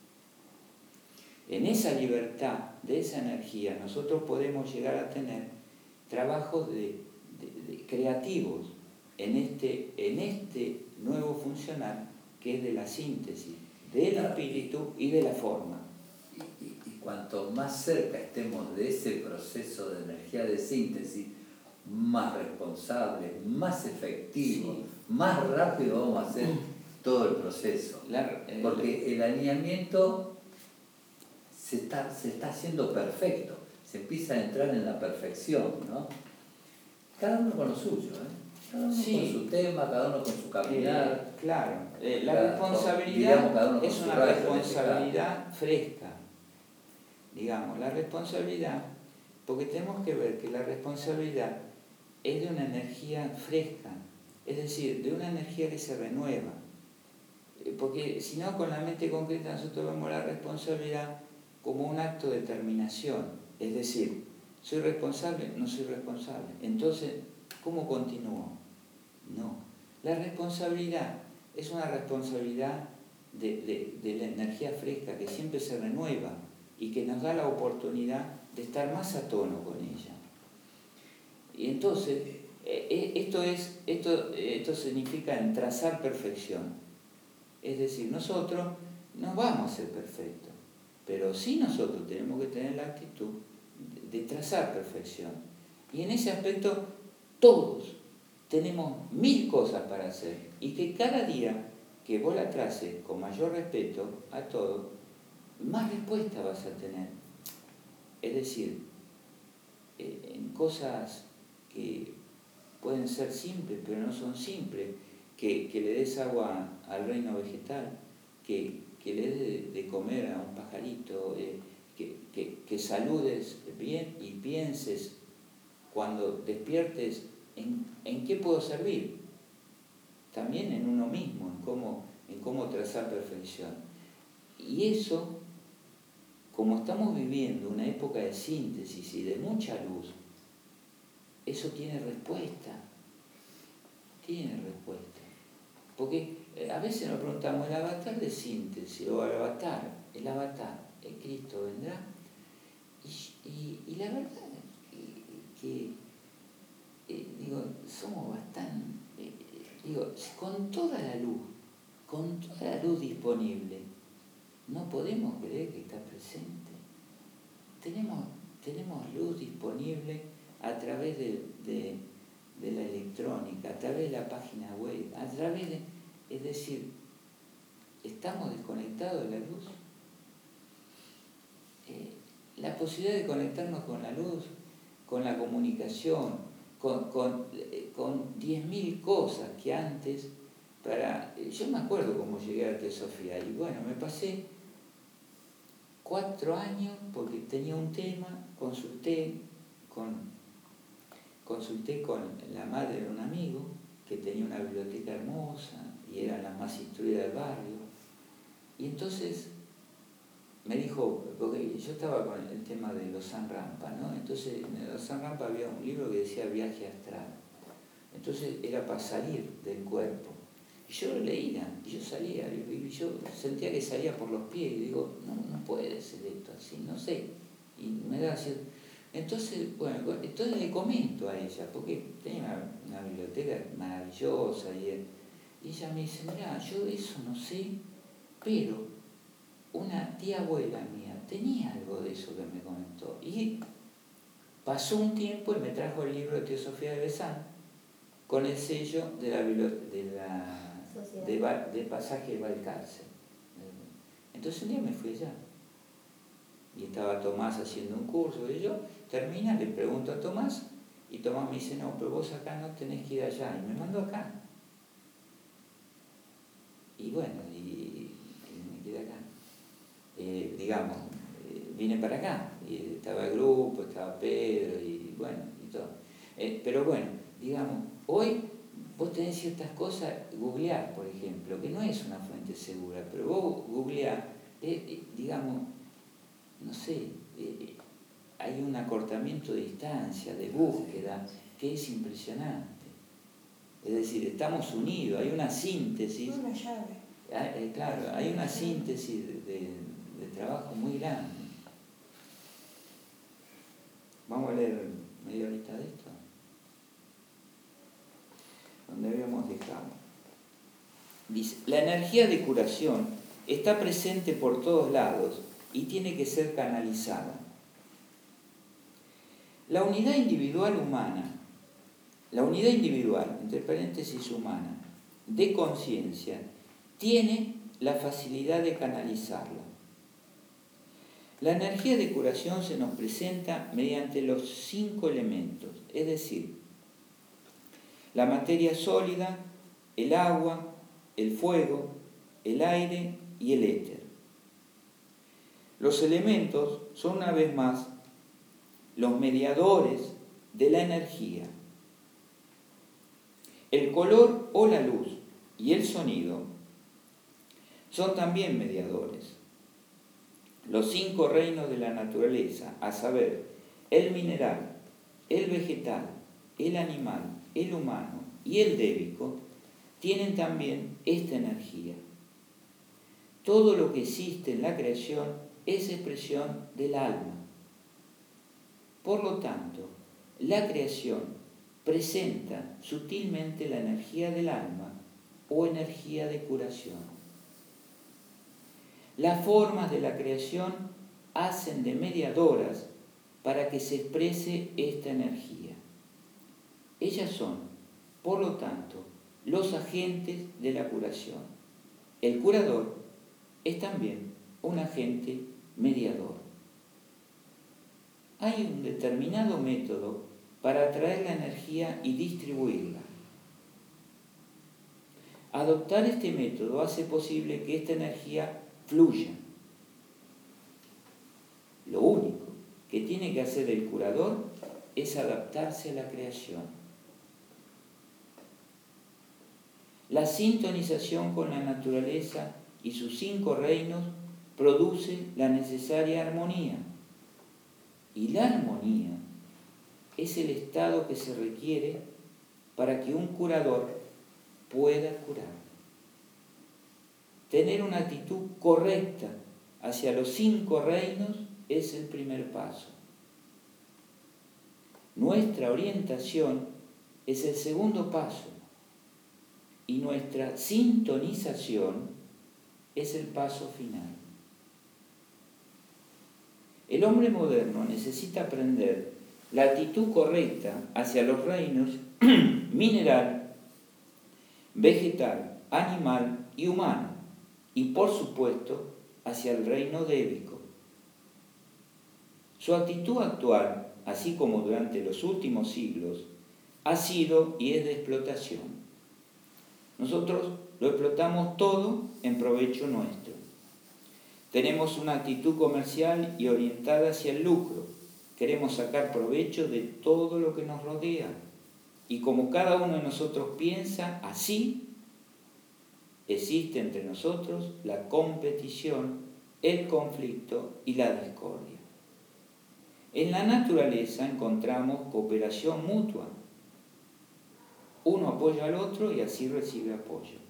En esa libertad de esa energía nosotros podemos llegar a tener trabajos de, de, de creativos en este, en este nuevo funcional que es de la síntesis del espíritu y de la forma. Y, y, y cuanto más cerca estemos de ese proceso de energía de síntesis, más responsable, más efectivo, sí. más rápido vamos a hacer todo el proceso. La, eh, Porque el alineamiento se está, se está haciendo perfecto, se empieza a entrar en la perfección, ¿no? Cada uno con lo suyo, ¿eh? Cada uno sí. con su tema, cada uno con su caminar. Eh, claro, eh, la cada, responsabilidad digamos, es una responsabilidad fresca, digamos, la responsabilidad, porque tenemos que ver que la responsabilidad es de una energía fresca, es decir, de una energía que se renueva. Porque si no, con la mente concreta nosotros vemos la responsabilidad como un acto de terminación. Es decir, ¿soy responsable? No soy responsable. Entonces, ¿cómo continúo? No. La responsabilidad es una responsabilidad de, de, de la energía fresca que siempre se renueva y que nos da la oportunidad de estar más a tono con ella. Y entonces, esto, es, esto, esto significa en trazar perfección. Es decir, nosotros no vamos a ser perfectos, pero sí nosotros tenemos que tener la actitud de, de trazar perfección. Y en ese aspecto todos tenemos mil cosas para hacer y que cada día que vos la traces con mayor respeto a todo, más respuesta vas a tener. Es decir, en cosas que pueden ser simples, pero no son simples, que, que le des agua al reino vegetal, que, que le des de, de comer a un pajarito, eh, que, que, que saludes bien y pienses cuando despiertes en, en qué puedo servir, también en uno mismo, en cómo, en cómo trazar perfección. Y eso, como estamos viviendo una época de síntesis y de mucha luz, eso tiene respuesta, tiene respuesta. Porque a veces nos preguntamos, ¿el avatar de síntesis o el avatar? El avatar, el Cristo vendrá. Y, y, y la verdad es que, que eh, digo, somos bastante, eh, digo, con toda la luz, con toda la luz disponible, no podemos creer que está presente. Tenemos, tenemos luz disponible a través de, de, de la electrónica, a través de la página web, a través de... Es decir, ¿estamos desconectados de la luz? Eh, la posibilidad de conectarnos con la luz, con la comunicación, con, con, con diez mil cosas que antes, para... Yo me acuerdo cómo llegué a Teosofía y bueno, me pasé cuatro años porque tenía un tema, consulté con, consulté con la madre de un amigo que tenía una biblioteca hermosa y era la más instruida del barrio. Y entonces me dijo, porque yo estaba con el tema de Lozán Rampa, ¿no? Entonces en Lozán Rampa había un libro que decía Viaje Astral. Entonces era para salir del cuerpo. Y yo lo leía, y yo salía, y yo sentía que salía por los pies, y digo, no, no puede ser esto así, no sé. Y me da así. Entonces, bueno, entonces le comento a ella, porque tenía una, una biblioteca maravillosa, y, y ella me dice, mira, yo de eso no sé, pero una tía abuela mía tenía algo de eso que me comentó. Y pasó un tiempo y me trajo el libro de Teosofía de Besán, con el sello de la, de la de, de pasaje de Valcárcel. Entonces un día me fui allá. Y estaba Tomás haciendo un curso, y yo termina, le pregunto a Tomás, y Tomás me dice, no, pero vos acá no tenés que ir allá, y me mandó acá. Y bueno, y, y me quedé acá. Eh, digamos, eh, vine para acá, y estaba el grupo, estaba Pedro, y bueno, y todo. Eh, pero bueno, digamos, hoy vos tenés ciertas cosas, googlear, por ejemplo, que no es una fuente segura, pero vos googleás, eh, eh, digamos, no sé, eh, hay un acortamiento de distancia, de búsqueda, que es impresionante. Es decir, estamos unidos, hay una síntesis. Una llave. Eh, claro, hay una síntesis de, de, de trabajo muy grande. Vamos a leer media horita de esto. Donde habíamos dejado. Dice, la energía de curación está presente por todos lados y tiene que ser canalizada. La unidad individual humana, la unidad individual, entre paréntesis humana, de conciencia, tiene la facilidad de canalizarla. La energía de curación se nos presenta mediante los cinco elementos, es decir, la materia sólida, el agua, el fuego, el aire y el éter. Los elementos son una vez más los mediadores de la energía. El color o la luz y el sonido son también mediadores. Los cinco reinos de la naturaleza, a saber, el mineral, el vegetal, el animal, el humano y el débico, tienen también esta energía. Todo lo que existe en la creación es expresión del alma. Por lo tanto, la creación presenta sutilmente la energía del alma o energía de curación. Las formas de la creación hacen de mediadoras para que se exprese esta energía. Ellas son, por lo tanto, los agentes de la curación. El curador es también un agente mediador. Hay un determinado método para atraer la energía y distribuirla. Adoptar este método hace posible que esta energía fluya. Lo único que tiene que hacer el curador es adaptarse a la creación. La sintonización con la naturaleza y sus cinco reinos produce la necesaria armonía. Y la armonía es el estado que se requiere para que un curador pueda curar. Tener una actitud correcta hacia los cinco reinos es el primer paso. Nuestra orientación es el segundo paso y nuestra sintonización es el paso final. El hombre moderno necesita aprender la actitud correcta hacia los reinos mineral, vegetal, animal y humano, y por supuesto hacia el reino débico. Su actitud actual, así como durante los últimos siglos, ha sido y es de explotación. Nosotros lo explotamos todo en provecho nuestro. Tenemos una actitud comercial y orientada hacia el lucro. Queremos sacar provecho de todo lo que nos rodea. Y como cada uno de nosotros piensa así, existe entre nosotros la competición, el conflicto y la discordia. En la naturaleza encontramos cooperación mutua. Uno apoya al otro y así recibe apoyo.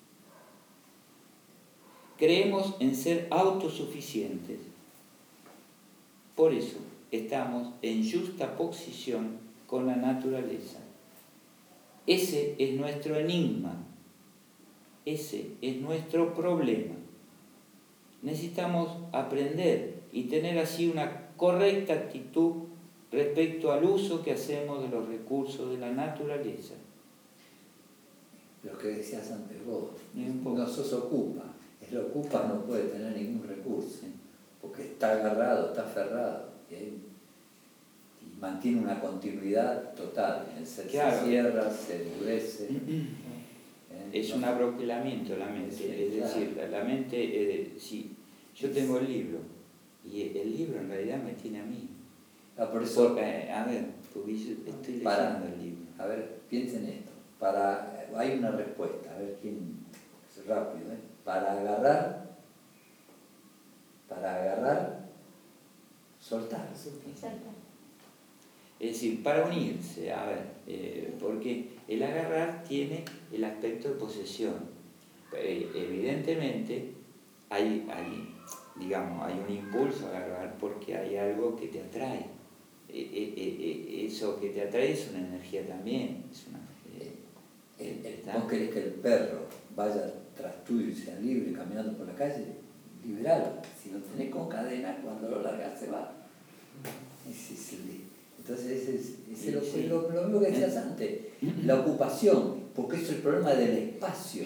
Creemos en ser autosuficientes. Por eso estamos en justaposición con la naturaleza. Ese es nuestro enigma. Ese es nuestro problema. Necesitamos aprender y tener así una correcta actitud respecto al uso que hacemos de los recursos de la naturaleza. Lo que decías antes vos, no sos ocupa. El ocupa no puede tener ningún recurso, porque está agarrado, está aferrado, y, ahí, y mantiene una continuidad total. El ser claro. Se cierra, se endurece. Es un abroquelamiento la mente, sí, es claro. decir, la, la mente, eh, si yo tengo el libro, y el libro en realidad me tiene a mí. Ah, por eso, porque, a ver, porque yo estoy leyendo para, el libro. A ver, piensen esto, para hay una respuesta, a ver quién, es rápido, ¿eh? Para agarrar, para agarrar, soltar. Es decir, para unirse, a ver, eh, porque el agarrar tiene el aspecto de posesión. Eh, evidentemente hay, hay, digamos, hay un impulso a agarrar porque hay algo que te atrae. Eh, eh, eh, eso que te atrae es una energía también. Es una, eh, el, el, vos querés que el perro vaya tras tuyo y sea libre caminando por la calle, liberalo. Si lo tenés con cadena, cuando lo largas se va. Ese es el, entonces ese es, ese lo, sí. lo, lo mismo que decías antes, la ocupación, porque es el problema del espacio.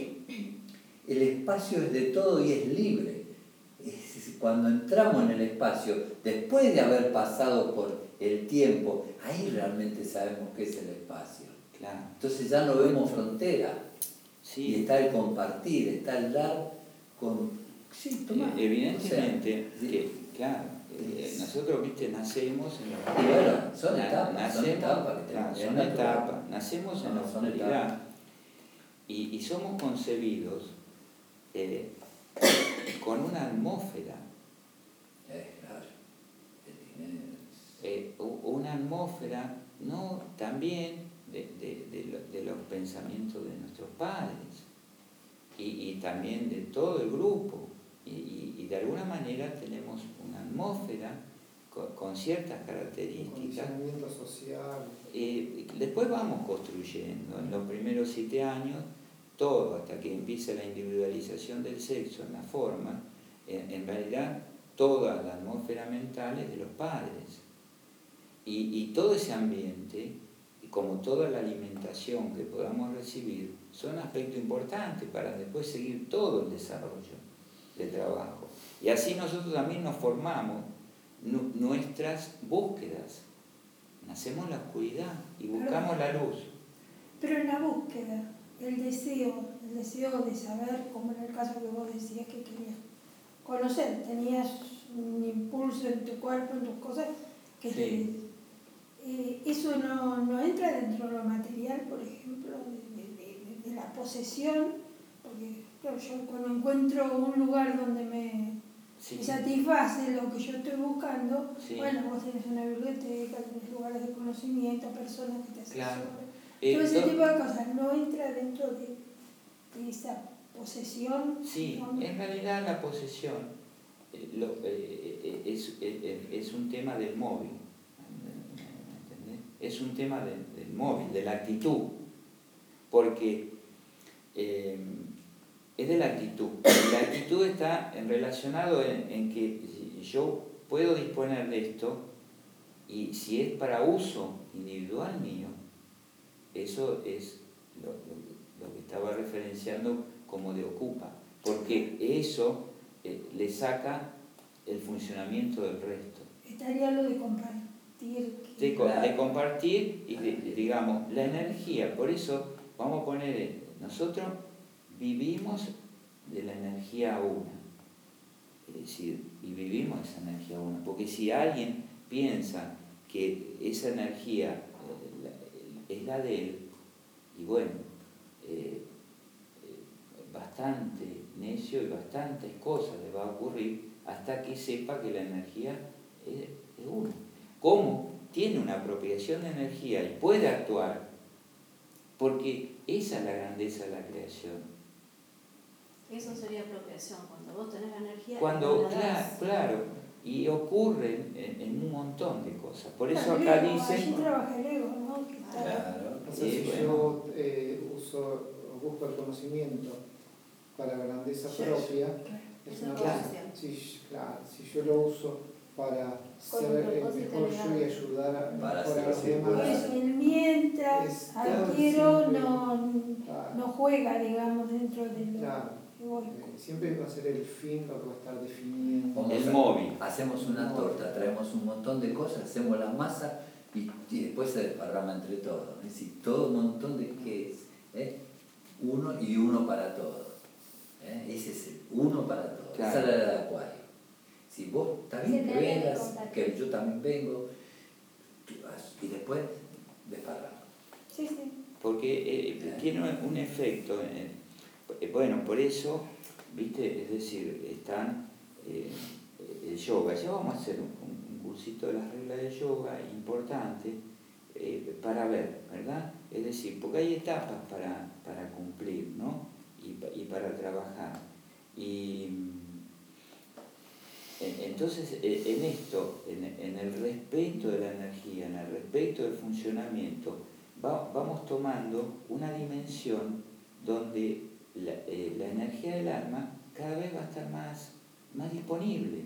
El espacio es de todo y es libre. Es, cuando entramos en el espacio, después de haber pasado por el tiempo, ahí realmente sabemos qué es el espacio. Claro. Entonces ya no vemos frontera. Sí. Y está el compartir, está el dar con... Sí, tomá. Eh, evidentemente, o sea, que, claro, eh, nosotros, viste, nacemos en la y bueno, son na, etapas, nacemos, son etapas que claro, tenemos, son es etapas, nacemos en No, la son oscuridad y, y somos concebidos eh, con una atmósfera, Eh, claro. El dinero es- eh, u- una atmósfera, no también de, de, de, lo- de los pensamientos de nuestros padres y, y también de todo el grupo. Y, y, y de alguna manera tenemos una atmósfera con, con ciertas características. Condicionamiento social. Eh, después vamos construyendo, en los primeros siete años, todo, hasta que empieza la individualización del sexo en la forma, en, en realidad toda la atmósfera mental es de los padres. Y, y todo ese ambiente, como toda la alimentación que podamos recibir, son aspectos importantes para después seguir todo el desarrollo del trabajo. Y así nosotros también nos formamos nu- nuestras búsquedas. Nacemos en la oscuridad y buscamos la luz. Pero en la búsqueda, el deseo, el deseo de saber, como en el caso que vos decías que querías conocer, tenías un impulso en tu cuerpo, en tus cosas, que Sí. te... Eh, eso no, no entra dentro de lo material, por ejemplo, de, de, de, de la posesión, porque claro, yo cuando encuentro un lugar donde me, Sí. me satisface lo que yo estoy buscando, Sí. bueno, vos tenés una biblioteca, tenés lugares de conocimiento, personas que te asesoran. Claro. Todo ese Eh, tipo de cosas no entra dentro de, de esa posesión. Sí, digamos. en realidad la posesión eh, lo, eh, eh, es, eh, es un tema del móvil. ¿Entendés? Es un tema de, del móvil, de la actitud. Porque eh, es de la actitud. La actitud está en relacionado en, en que yo puedo disponer de esto y si es para uso individual mío, eso es lo, lo, lo que estaba referenciando como de ocupa, porque eso eh, le saca el funcionamiento del resto. Estaría lo de compartir. De, que- de compartir y de, de, digamos, la energía, por eso vamos a poner, nosotros vivimos de la energía una, es decir, y vivimos esa energía una, porque si alguien piensa que esa energía eh, la, es la de él, y bueno, eh, eh, bastante necio y bastantes cosas le va a ocurrir hasta que sepa que la energía es, es una. ¿Cómo? Tiene una apropiación de energía y puede actuar, porque esa es la grandeza de la creación. Eso sería apropiación, cuando vos tenés la energía. Cuando, la claro, das. claro, y ocurre en, en un montón de cosas. Por eso Claro, acá el ego, dice... allí trabaja el ego, ¿no? Que está- Claro. O sea, Sí, si bueno. yo eh, uso o busco el conocimiento para grandeza Sí, propia, claro. es Esa una es cosa. posesión. Si, claro, si yo lo uso para Con ser un el propósito mejor yo y elevado. ayudar a Para mejorar a los ser Por demás, eso, el mientras Es- claro, adquiero siempre- no, claro, no juega, digamos, dentro de lo claro, egoico. eh, siempre va a ser el fin lo que va a estar definiendo. Vamos El a- móvil. Hacemos una torta, traemos un montón de cosas, hacemos la masa y, y después se desparrama entre todos. Es decir, todo un montón de qué es. ¿eh? Uno y uno para todos. ¿eh? Ese es el uno para todos. Claro. Esa es la de Acuario. Si vos también Se que trata de vengas, compartir. que yo también vengo, tú vas, y después desparrama. Sí, sí. porque eh, tiene un efecto. Eh, bueno, por eso, ¿viste? Es decir, están eh, el yoga. Ya vamos a hacer un, un cursito de las reglas de yoga importante eh, para ver, ¿verdad? Es decir, porque hay etapas para, para cumplir, ¿no? Y, y para trabajar. Y entonces, en esto, en, en el respeto de la energía, en el respeto del funcionamiento, va, vamos tomando una dimensión donde la, eh, la energía del alma cada vez va a estar más, más disponible.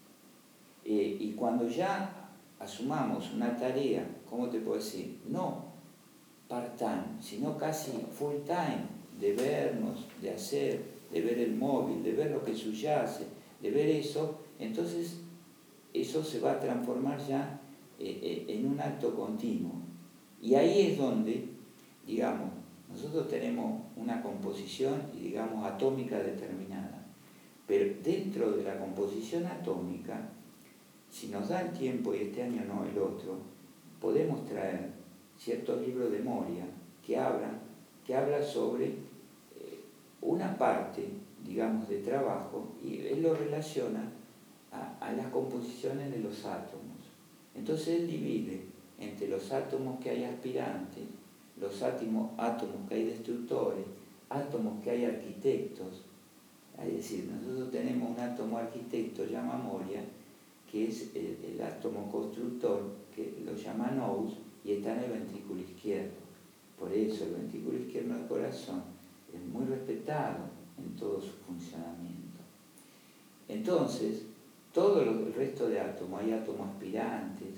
Eh, y cuando ya asumamos una tarea, ¿cómo te puedo decir? No part-time, sino casi full-time, de vernos, de hacer, de ver el móvil, de ver lo que subyace, de ver eso, entonces eso se va a transformar ya eh, eh, en un acto continuo. Y ahí es donde, digamos, nosotros tenemos una composición, digamos, atómica determinada, pero dentro de la composición atómica, si nos da el tiempo, y este año no el otro, podemos traer ciertos libros de Moria que hablan, que habla sobre eh, una parte, digamos, de trabajo, y él lo relaciona a, a las composiciones de los átomos. Entonces él divide entre los átomos que hay aspirantes, los átomos, átomos que hay destructores, átomos que hay arquitectos. Es decir, nosotros tenemos un átomo arquitecto, llama Moria, que es el, el átomo constructor, que lo llama nous, y está en el ventrículo izquierdo. Por eso el ventrículo izquierdo del corazón es muy respetado en todo su funcionamiento. Entonces, todo el resto de átomos, hay átomos aspirantes.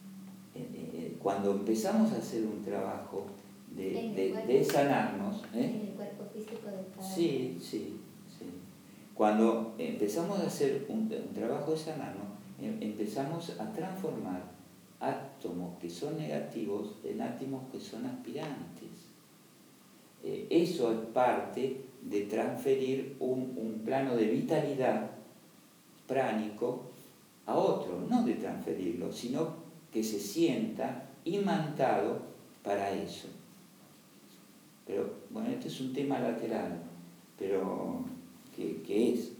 Eh, cuando empezamos a hacer un trabajo de, de, de sanarnos... ¿eh? En el cuerpo físico del cada uno. Sí, sí, sí. Cuando empezamos a hacer un, un trabajo de sanarnos, empezamos a transformar átomos que son negativos en átomos que son aspirantes. Eh, eso es parte de transferir un, un plano de vitalidad pránico a otro, no de transferirlo, sino que se sienta imantado para eso. Pero, bueno, este es un tema lateral, pero ¿qué, qué es?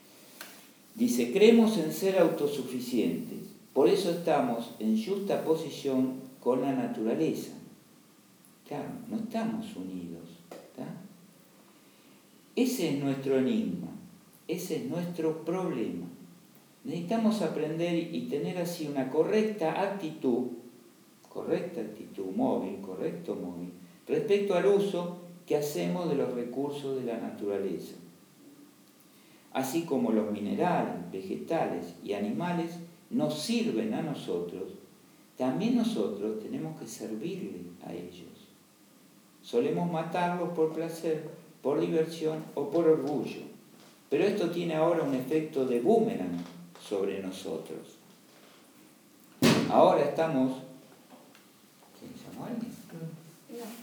Dice, creemos en ser autosuficientes, por eso estamos en justa posición con la naturaleza. Claro, no estamos unidos, ¿tá? Ese es nuestro enigma, ese es nuestro problema. Necesitamos aprender y tener así una correcta actitud, correcta actitud móvil, correcto móvil, respecto al uso que hacemos de los recursos de la naturaleza. Así como los minerales, vegetales y animales nos sirven a nosotros, también nosotros tenemos que servirle a ellos. Solemos matarlos por placer, por diversión o por orgullo, pero esto tiene ahora un efecto de boomerang sobre nosotros. Ahora estamos... ¿Quién llamó a alguien? No.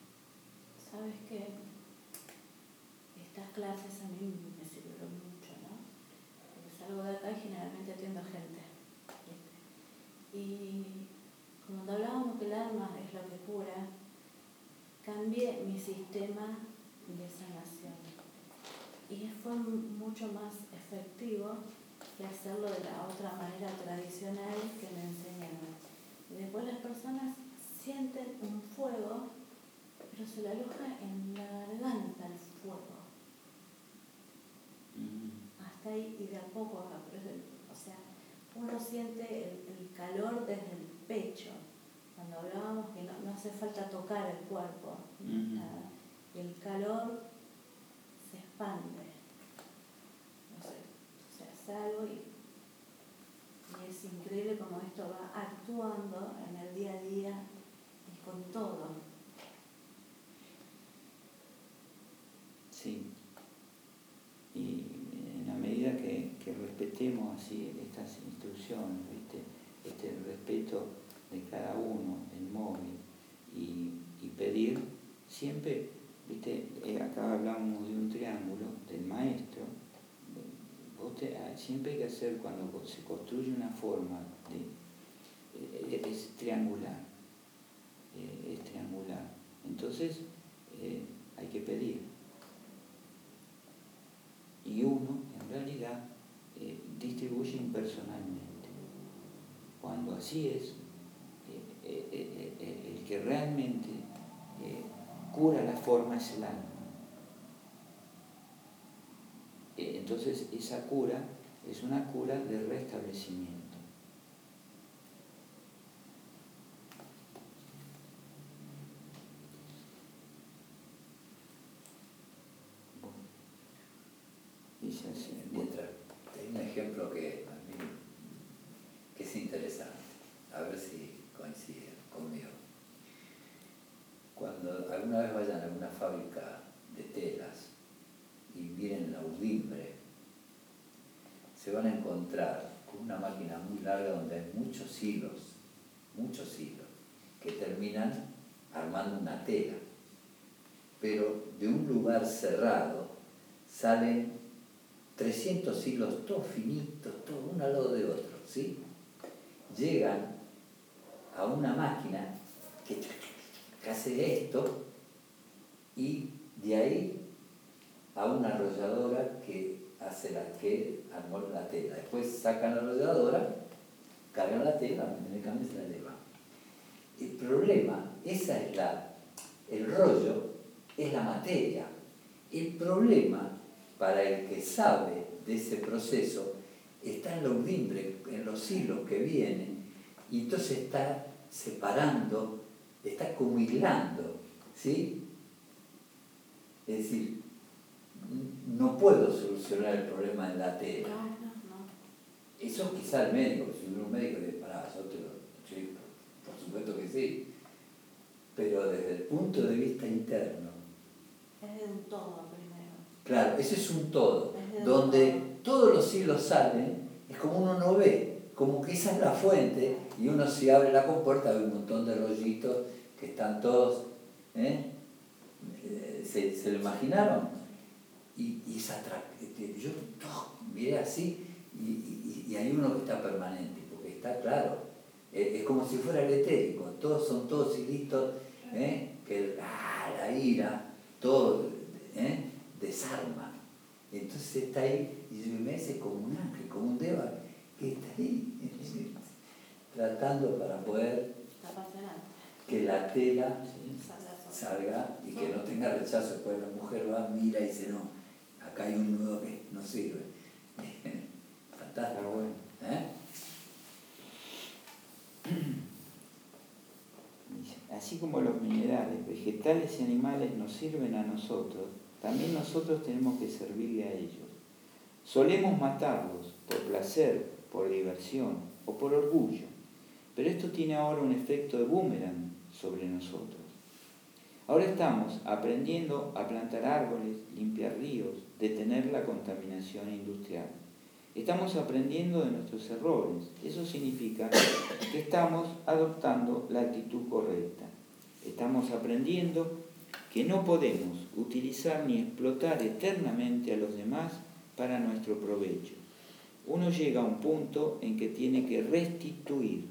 Sabes que estas clases a mí me sirvieron mucho, ¿no? salgo de acá y generalmente atiendo a gente. ¿Viste? Y cuando hablábamos que el alma es lo que cura, cambié mi sistema de sanación. Y fue mucho más efectivo que hacerlo de la otra manera tradicional que me enseñaron. Y después las personas sienten un fuego, pero se le aloja en la garganta el fuego. Hasta ahí y de a poco acá. O sea, uno siente el, el calor desde el pecho. Cuando hablábamos que no, no hace falta tocar el cuerpo, Uh-huh. nada. Y el calor se expande. No sé, se hace algo y, y es increíble cómo esto va actuando en el día a día y con todo. Sí. Y en la medida que, que respetemos así estas instrucciones, ¿viste? Este respeto de cada uno, el móvil, y, y pedir siempre, ¿viste? Eh, acá hablamos de un triángulo del maestro. Vos te, siempre hay que hacer, cuando se construye una forma, de, eh, es triangular, eh, es triangular. Entonces eh, hay que pedir. Y uno, en realidad, eh, distribuye impersonalmente. Cuando así es, eh, eh, eh, eh, el que realmente eh, cura la forma es el alma. Eh, entonces, esa cura es una cura de restablecimiento. Dice así. Mientras, hay un ejemplo que a mí que es interesante, a ver si coincide conmigo. Cuando alguna vez vayan a alguna fábrica de telas y miren la urdimbre, se van a encontrar con una máquina muy larga donde hay muchos hilos, muchos hilos, que terminan armando una tela. Pero de un lugar cerrado salen trescientos hilos, todos finitos, todos uno al lado de otro, ¿sí? Llegan a una máquina que, que hace esto y de ahí a una arrolladora que hace la que armó la tela. Después sacan la arrolladora, cargan la tela, meten el cambio y se la llevan. El problema, esa es la, el rollo es la materia. El problema para el que sabe de ese proceso está en la urdimbre, en los hilos que vienen, y entonces está separando, está como hilando, ¿sí? Es decir, no puedo solucionar el problema en la tela. No, no, no. Eso quizá el médico, si uno es un médico dice, pará, yo te lo, sí, por, por supuesto que sí, pero desde el punto de vista interno. Es de un todo primero. Claro, ese es un todo, Es de donde un todo. todos los hilos salen, es como uno no ve, como que esa es la fuente, y uno si abre la compuerta ve un montón de rollitos que están todos, ¿eh? ¿Se, se lo imaginaron? Y, y esa yo oh, miré así, y, y, y hay uno que está permanente, porque está claro, eh, es como si fuera el etérico, todos son todos hilitos, ¿eh? Que ah, la ira, todo, ¿eh? Desarma. Entonces está ahí, y yo me hace como un ángel, como un deva, que está ahí, tratando para poder que la tela salga y que no tenga rechazo. Después la mujer va, mira y dice, no, acá hay un nudo que no sirve. Fantástico. Bueno. ¿Eh? Así como los minerales, vegetales y animales nos sirven a nosotros, también nosotros tenemos que servirle a ellos. Solemos matarlos por placer, por diversión o por orgullo, pero esto tiene ahora un efecto de boomerang sobre nosotros. Ahora estamos aprendiendo a plantar árboles, limpiar ríos, detener la contaminación industrial. Estamos aprendiendo de nuestros errores. Eso significa que estamos adoptando la actitud correcta. Estamos aprendiendo que no podemos utilizar ni explotar eternamente a los demás para nuestro provecho. uno llega a un punto en que tiene que restituir.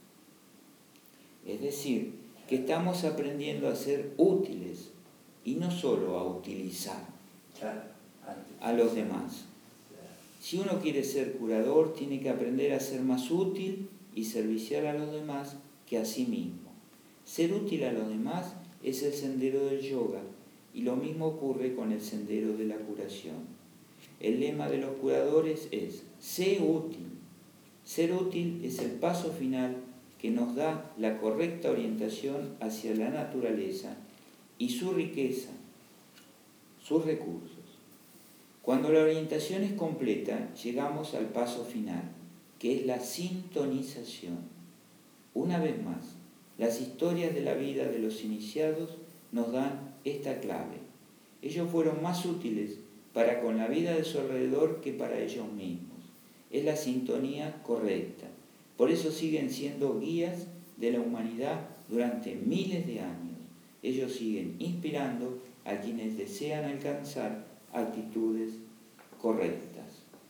Es decir, que estamos aprendiendo a ser útiles y no solo a utilizar a los demás. Si uno quiere ser curador, tiene que aprender a ser más útil y servicial a los demás que a sí mismo. Ser útil a los demás es el sendero del yoga, y lo mismo ocurre con el sendero de la curación. El lema de los curadores es: sé útil. Ser útil es el paso final que nos da la correcta orientación hacia la naturaleza y su riqueza, sus recursos. Cuando la orientación es completa, llegamos al paso final, que es la sintonización. Una vez más, las historias de la vida de los iniciados nos dan esta clave. Ellos fueron más útiles para con la vida de su alrededor que para ellos mismos. Es la sintonía correcta. Por eso siguen siendo guías de la humanidad durante miles de años. Ellos siguen inspirando a quienes desean alcanzar actitudes correctas.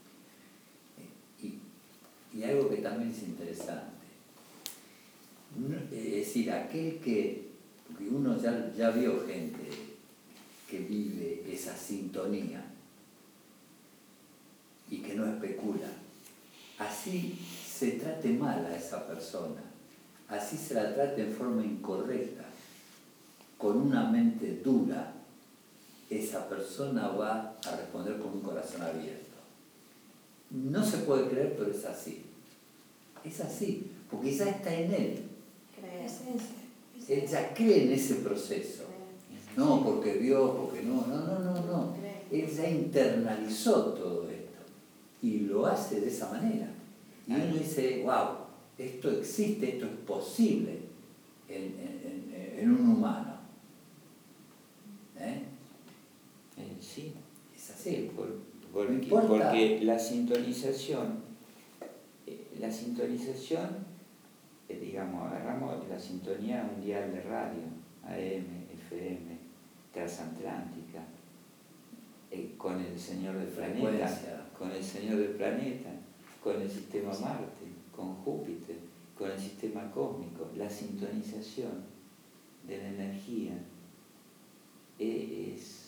Y, y algo que también es interesante, es decir, aquel que, porque uno ya, ya vio gente que vive esa sintonía y que no especula, así se trate mal a esa persona, así se la trate en forma incorrecta, con una mente dura, esa persona va a responder con un corazón abierto. No se puede creer, pero es así. Es así, porque ya está en él. Él ya cree en ese proceso. No porque vio, porque no, no, no, no, no. Él ya internalizó todo esto y lo hace de esa manera. Y uno dice, wow, esto existe, esto es posible en, en, en un humano. ¿Eh? Eh, sí, es así. Por, por, no porque, porque la sintonización, eh, la sintonización, eh, digamos, agarramos la sintonía mundial de radio, A M, F M, transatlántica, eh, con el Señor del planeta, con el Señor del planeta, con el sistema Marte, con Júpiter, con el sistema cósmico. La sintonización de la energía es,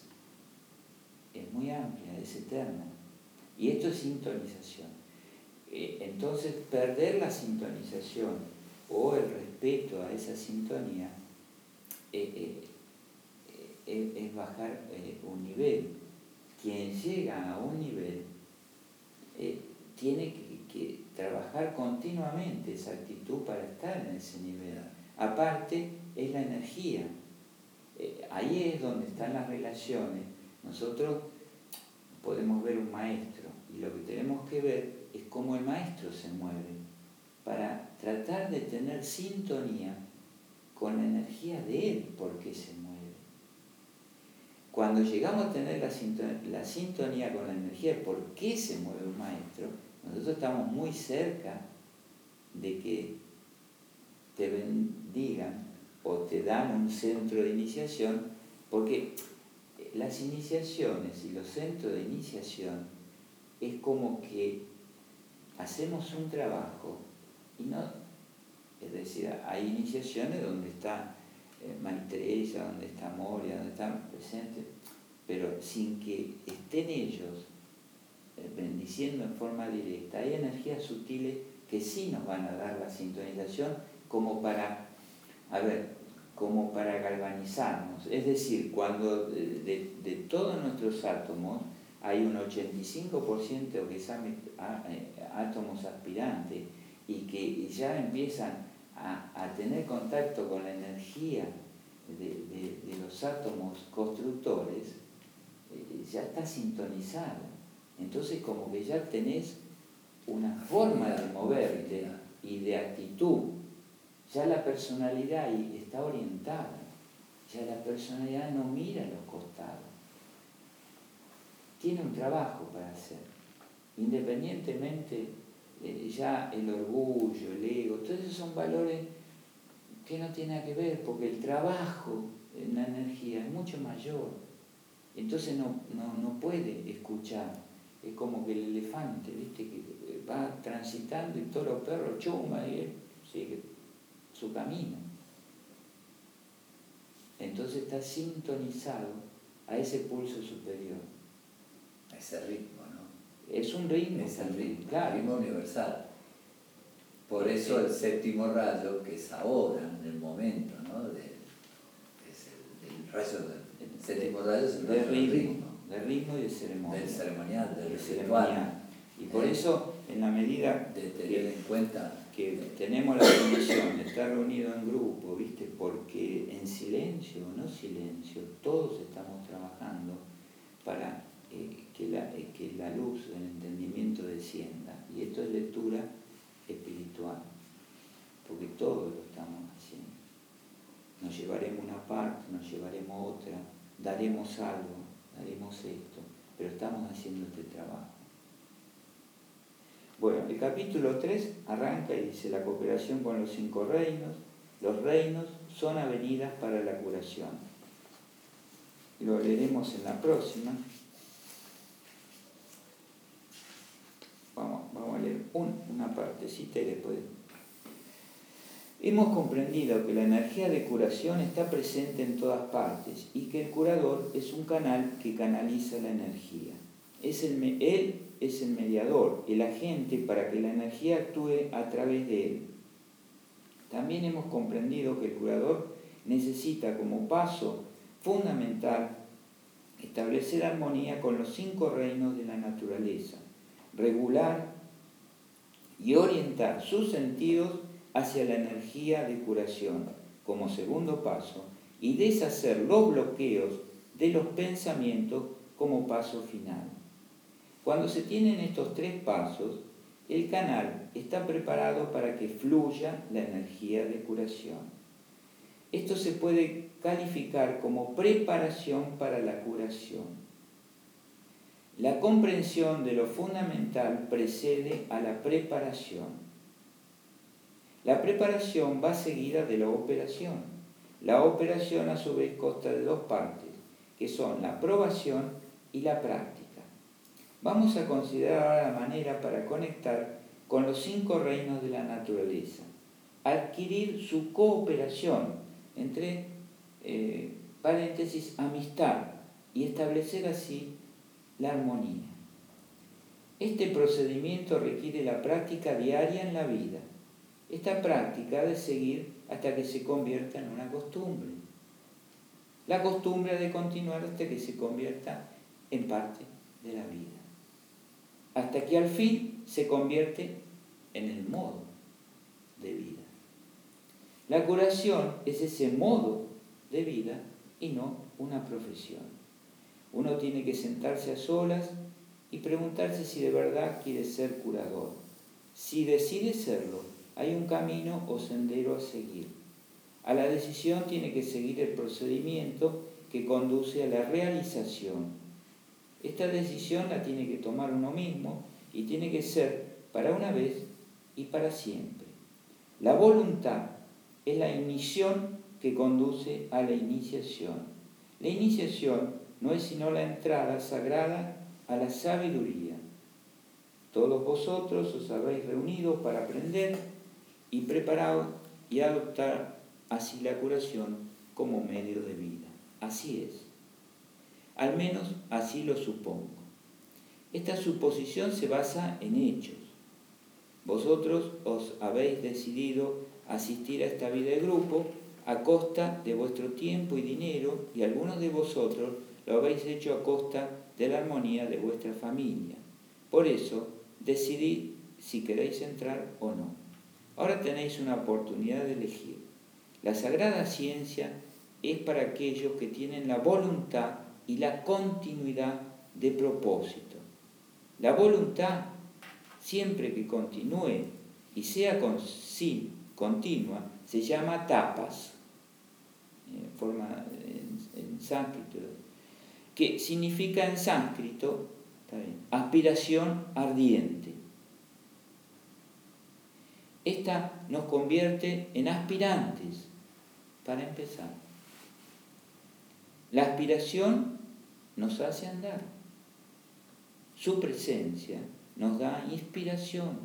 es muy amplia, es eterna. Y esto es sintonización. Eh, entonces, perder la sintonización o el respeto a esa sintonía eh, eh, eh, es bajar eh, un nivel. Quien llega a un nivel eh, tiene que, que trabajar continuamente esa actitud para estar en ese nivel. Aparte, es la energía. Eh, ahí es donde están las relaciones. Nosotros podemos ver un maestro y lo que tenemos que ver es cómo el maestro se mueve para tratar de tener sintonía con la energía de él, porque se mueve. Cuando llegamos a tener la sintonía, la sintonía con la energía de por qué se mueve un maestro, nosotros estamos muy cerca de que te bendigan o te dan un centro de iniciación, porque las iniciaciones y los centros de iniciación es como que hacemos un trabajo y no, es decir, hay iniciaciones donde está eh, Maitreya, donde está Moria, donde están presentes, pero sin que estén ellos eh, bendiciendo en forma directa. Hay energías sutiles que sí nos van a dar la sintonización como para, a ver, como para galvanizarnos. Es decir, cuando de, de, de todos nuestros átomos hay un ochenta y cinco por ciento que son átomos aspirantes y que ya empiezan a, a tener contacto con la energía de, de, de los átomos constructores, eh, ya está sintonizado. Entonces como que ya tenés una forma de moverte y de actitud. Ya la personalidad ahí está orientada, ya la personalidad no mira a los costados, tiene un trabajo para hacer, independientemente eh, ya el orgullo, el ego, todos esos son valores que no tienen nada que ver, porque el trabajo en la energía es mucho mayor, entonces no, no, no puede escuchar es como que el elefante, ¿viste? Que va transitando y todos los perros chuman y él sigue su camino. Entonces está sintonizado a ese pulso superior. A ese ritmo, ¿no? Es un ritmo. Es el ritmo, claro. ritmo universal. Por eso el séptimo rayo, que es ahora, en el momento, ¿no? De, es el, el rayo del el séptimo rayo es el rayo del del ritmo, ritmo, del ritmo y del ceremonial. del ceremonial, del Del ritual. ceremonial. Y por Eh, eso, en la medida de tener que, en cuenta que tenemos la condición de estar reunidos en grupo, ¿viste? Porque en silencio, no silencio, todos estamos trabajando para eh, que, la, eh, que la luz del entendimiento descienda. Y esto es lectura espiritual, porque todos lo estamos haciendo. Nos llevaremos una parte, nos llevaremos otra, daremos algo, daremos esto, pero estamos haciendo este trabajo. Bueno, el capítulo tres arranca y dice: la cooperación con los cinco reinos. Los reinos son avenidas para la curación. Lo leeremos en la próxima. Vamos, vamos a leer un, una partecita y después. Hemos comprendido que la energía de curación está presente en todas partes y que el curador es un canal que canaliza la energía. Es el, él es el mediador, el agente para que la energía actúe a través de él. También hemos comprendido que el curador necesita como paso fundamental establecer armonía con los cinco reinos de la naturaleza, regular y orientar sus sentidos hacia la energía de curación como segundo paso y deshacer los bloqueos de los pensamientos como paso final. Cuando se tienen estos tres pasos, el canal está preparado para que fluya la energía de curación. Esto se puede calificar como preparación para la curación. La comprensión de lo fundamental precede a la preparación. La preparación va seguida de la operación. La operación a su vez consta de dos partes, que son la probación y la práctica. Vamos a considerar ahora la manera para conectar con los cinco reinos de la naturaleza, adquirir su cooperación, entre eh, paréntesis, amistad, y establecer así la armonía. Este procedimiento requiere la práctica diaria en la vida. Esta práctica ha de seguir hasta que se convierta en una costumbre. La costumbre ha de continuar hasta que se convierta en parte de la vida, hasta que al fin se convierte en el modo de vida. La curación es ese modo de vida y no una profesión. Uno tiene que sentarse a solas y preguntarse si de verdad quiere ser curador. Si decide serlo, hay un camino o sendero a seguir. A la decisión tiene que seguir el procedimiento que conduce a la realización. Esta decisión la tiene que tomar uno mismo y tiene que ser para una vez y para siempre. La voluntad es la ignición que conduce a la iniciación. La iniciación no es sino la entrada sagrada a la sabiduría. Todos vosotros os habéis reunido para aprender y preparados y adoptar así la curación como medio de vida. Así es. Al menos así lo supongo. Esta suposición se basa en hechos. Vosotros os habéis decidido asistir a esta vida de grupo a costa de vuestro tiempo y dinero, y algunos de vosotros lo habéis hecho a costa de la armonía de vuestra familia. Por eso, decidid si queréis entrar o no. Ahora tenéis una oportunidad de elegir. La sagrada ciencia es para aquellos que tienen la voluntad y la continuidad de propósito. La voluntad, siempre que continúe y sea con, sí, continua, se llama tapas, en forma en, en sánscrito, que significa en sánscrito, está bien, aspiración ardiente. Esta nos convierte en aspirantes, para empezar. La aspiración nos hace andar. Su presencia nos da inspiración.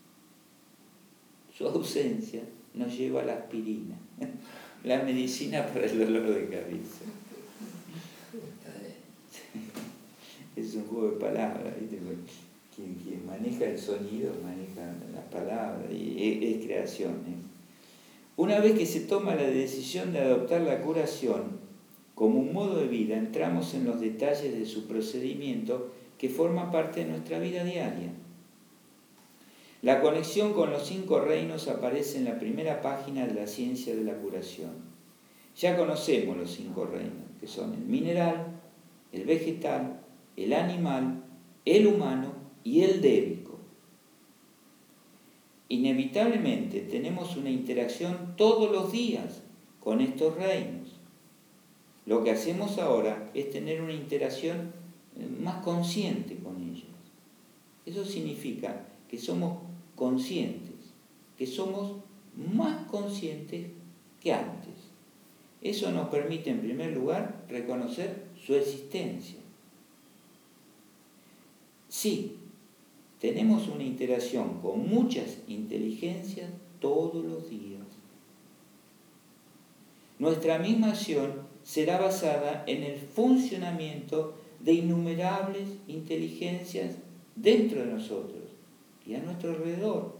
Su ausencia nos lleva a la aspirina, la medicina para el dolor de cabeza. Es un juego de palabras, ¿viste? Quien, quien maneja el sonido maneja las palabras y es, es creación. ¿eh? Una vez que se toma la decisión de adoptar la curación como un modo de vida, entramos en los detalles de su procedimiento que forma parte de nuestra vida diaria. La conexión con los cinco reinos aparece en la primera página de la ciencia de la curación. Ya conocemos los cinco reinos, que son el mineral, el vegetal, el animal, el humano y el débico. Inevitablemente tenemos una interacción todos los días con estos reinos. Lo que hacemos ahora es tener una interacción más consciente con ellos. Eso significa que somos conscientes, que somos más conscientes que antes. Eso nos permite, en primer lugar, reconocer su existencia. Sí, tenemos una interacción con muchas inteligencias todos los días. Nuestra misma acción será basada en el funcionamiento de innumerables inteligencias dentro de nosotros y a nuestro alrededor.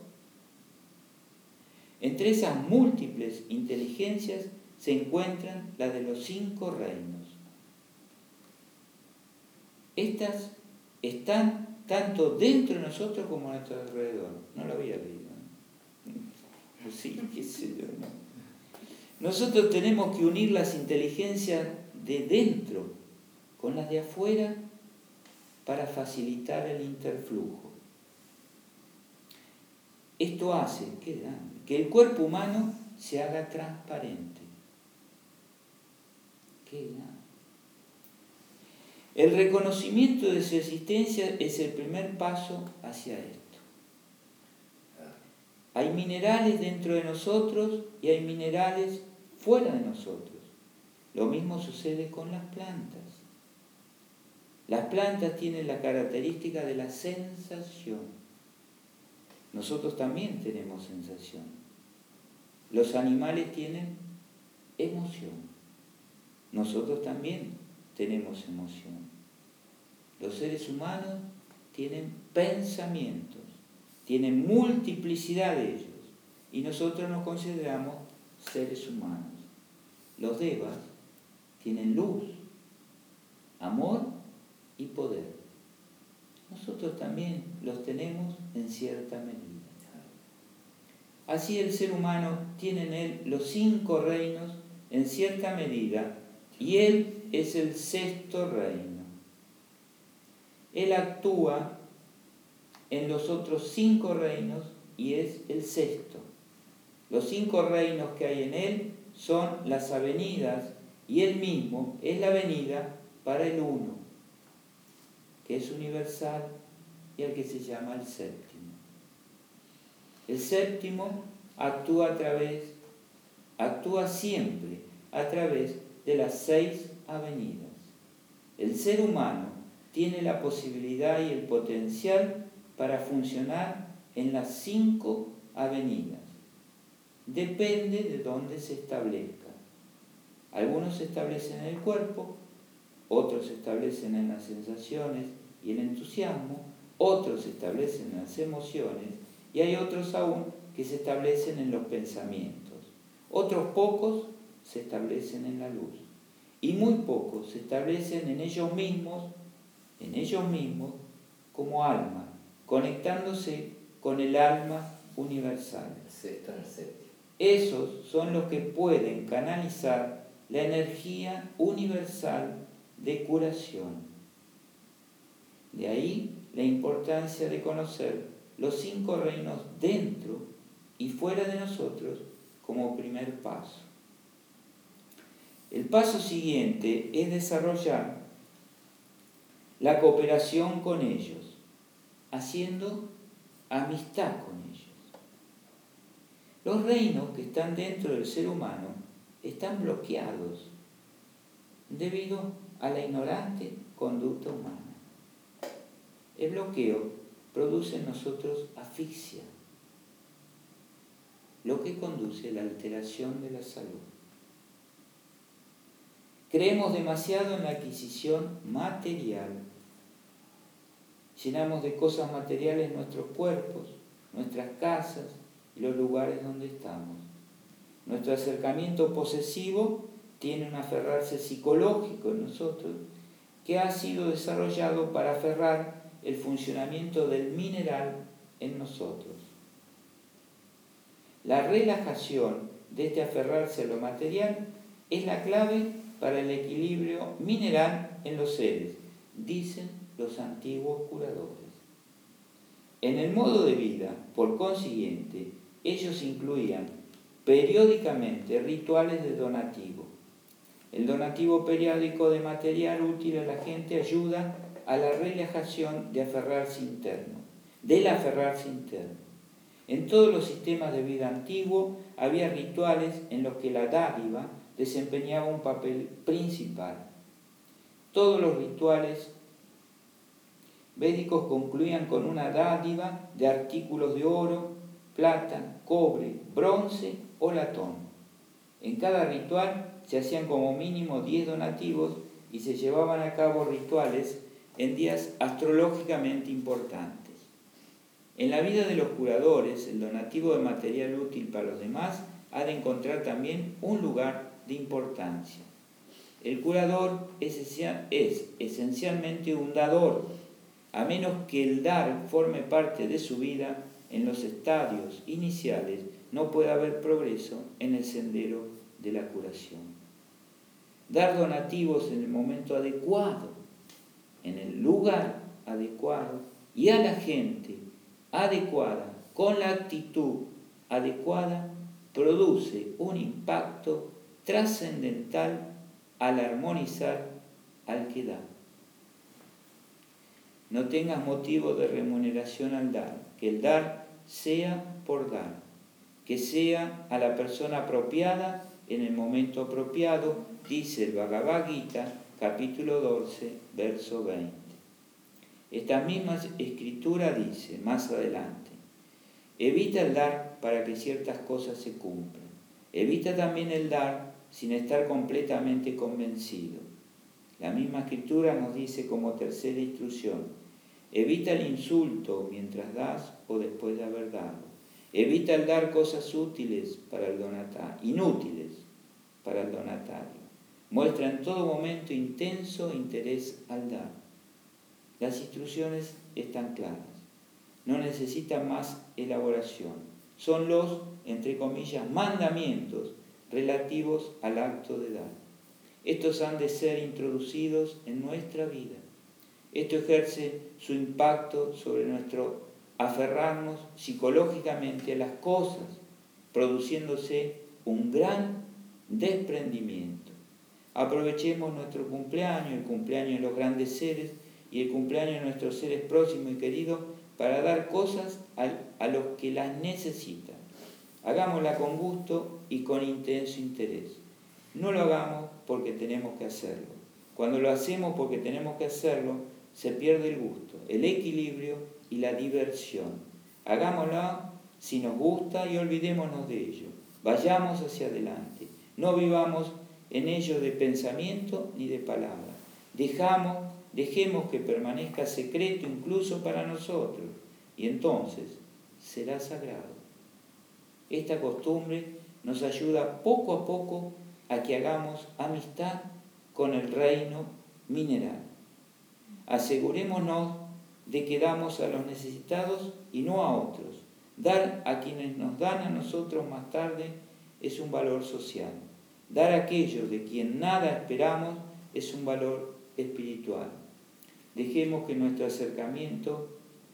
Entre esas múltiples inteligencias se encuentran las de los cinco reinos. Estas están tanto dentro de nosotros como a nuestro alrededor. No lo había leído. ¿No? Sí, qué sé yo, ¿no? Nosotros tenemos que unir las inteligencias de dentro con las de afuera para facilitar el interflujo. Esto hace qué grande, que el cuerpo humano se haga transparente. Qué grande. El reconocimiento de su existencia es el primer paso hacia esto. Hay minerales dentro de nosotros y hay minerales fuera de nosotros. Lo mismo sucede con las plantas. Las plantas tienen la característica de la sensación. Nosotros también tenemos sensación. Los animales tienen emoción. Nosotros también tenemos emoción. Los seres humanos tienen pensamientos, tienen multiplicidad de ellos, y nosotros nos consideramos seres humanos. Los devas tienen luz, amor y poder. Nosotros también los tenemos en cierta medida. Así el ser humano tiene en él los cinco reinos en cierta medida, y él es el sexto reino. Él actúa en los otros cinco reinos y es el sexto. Los cinco reinos que hay en él son las avenidas, y él mismo es la avenida para el uno, que es universal y al que se llama el séptimo. El séptimo actúa a través, actúa siempre a través de las seis avenidas. El ser humano tiene la posibilidad y el potencial para funcionar en las cinco avenidas. Depende de dónde se establezca. Algunos se establecen en el cuerpo, otros se establecen en las sensaciones y el entusiasmo, otros se establecen en las emociones, y hay otros aún que se establecen en los pensamientos. Otros pocos se establecen en la luz, y muy pocos se establecen en ellos mismos, en ellos mismos como alma, conectándose con el alma universal. El sexto en el séptimo. Esos son los que pueden canalizar la energía universal de curación. De ahí la importancia de conocer los cinco reinos dentro y fuera de nosotros como primer paso. El paso siguiente es desarrollar la cooperación con ellos, haciendo amistad con ellos. Los reinos que están dentro del ser humano están bloqueados debido a la ignorante conducta humana. El bloqueo produce en nosotros asfixia, lo que conduce a la alteración de la salud. Creemos demasiado en la adquisición material. Llenamos de cosas materiales nuestros cuerpos, nuestras casas y los lugares donde estamos. Nuestro acercamiento posesivo tiene un aferrarse psicológico en nosotros que ha sido desarrollado para aferrar el funcionamiento del mineral en nosotros. La relajación de este aferrarse a lo material es la clave para el equilibrio mineral en los seres, dicen los antiguos curadores. En el modo de vida, por consiguiente, ellos incluían periódicamente rituales de donativo. El donativo periódico de material útil a la gente ayuda a la relajación de aferrarse interno, del aferrarse interno. En todos los sistemas de vida antiguo había rituales en los que la dádiva desempeñaba un papel principal. Todos los rituales védicos concluían con una dádiva de artículos de oro, plata, cobre, bronce o latón. En cada ritual se hacían como mínimo diez donativos y se llevaban a cabo rituales en días astrológicamente importantes. En la vida de los curadores, el donativo de material útil para los demás ha de encontrar también un lugar de importancia. El curador es esencialmente un dador, a menos que el dar forme parte de su vida. En los estadios iniciales no puede haber progreso en el sendero de la curación. Dar donativos en el momento adecuado, en el lugar adecuado y a la gente adecuada, con la actitud adecuada, produce un impacto trascendental al armonizar al que da. No tengas motivo de remuneración al dar, que el dar sea por dar, que sea a la persona apropiada en el momento apropiado, dice el Bhagavad Gita, capítulo doce, verso veinte. Esta misma escritura dice, más adelante, evita el dar para que ciertas cosas se cumplan. Evita también el dar sin estar completamente convencido. La misma escritura nos dice como tercera instrucción, evita el insulto mientras das o después de haber dado. Evita el dar cosas útiles para el donatario, inútiles para el donatario. Muestra en todo momento intenso interés al dar. Las instrucciones están claras. No necesitan más elaboración. Son los, entre comillas, mandamientos relativos al acto de dar. Estos han de ser introducidos en nuestra vida. Esto ejerce su impacto sobre nuestro aferrarnos psicológicamente a las cosas, produciéndose un gran desprendimiento. Aprovechemos nuestro cumpleaños, el cumpleaños de los grandes seres y el cumpleaños de nuestros seres próximos y queridos para dar cosas a, a los que las necesitan. Hagámosla con gusto y con intenso interés. No lo hagamos porque tenemos que hacerlo. Cuando lo hacemos porque tenemos que hacerlo, se pierde el gusto, el equilibrio y la diversión. Hagámoslo si nos gusta y olvidémonos de ello. Vayamos hacia adelante. No vivamos en ello de pensamiento ni de palabra. Dejamos, dejemos que permanezca secreto incluso para nosotros y entonces será sagrado. Esta costumbre nos ayuda poco a poco a que hagamos amistad con el reino mineral. Asegurémonos de que damos a los necesitados y no a otros. Dar a quienes nos dan a nosotros más tarde es un valor social. Dar a aquellos de quien nada esperamos es un valor espiritual. Dejemos que nuestro acercamiento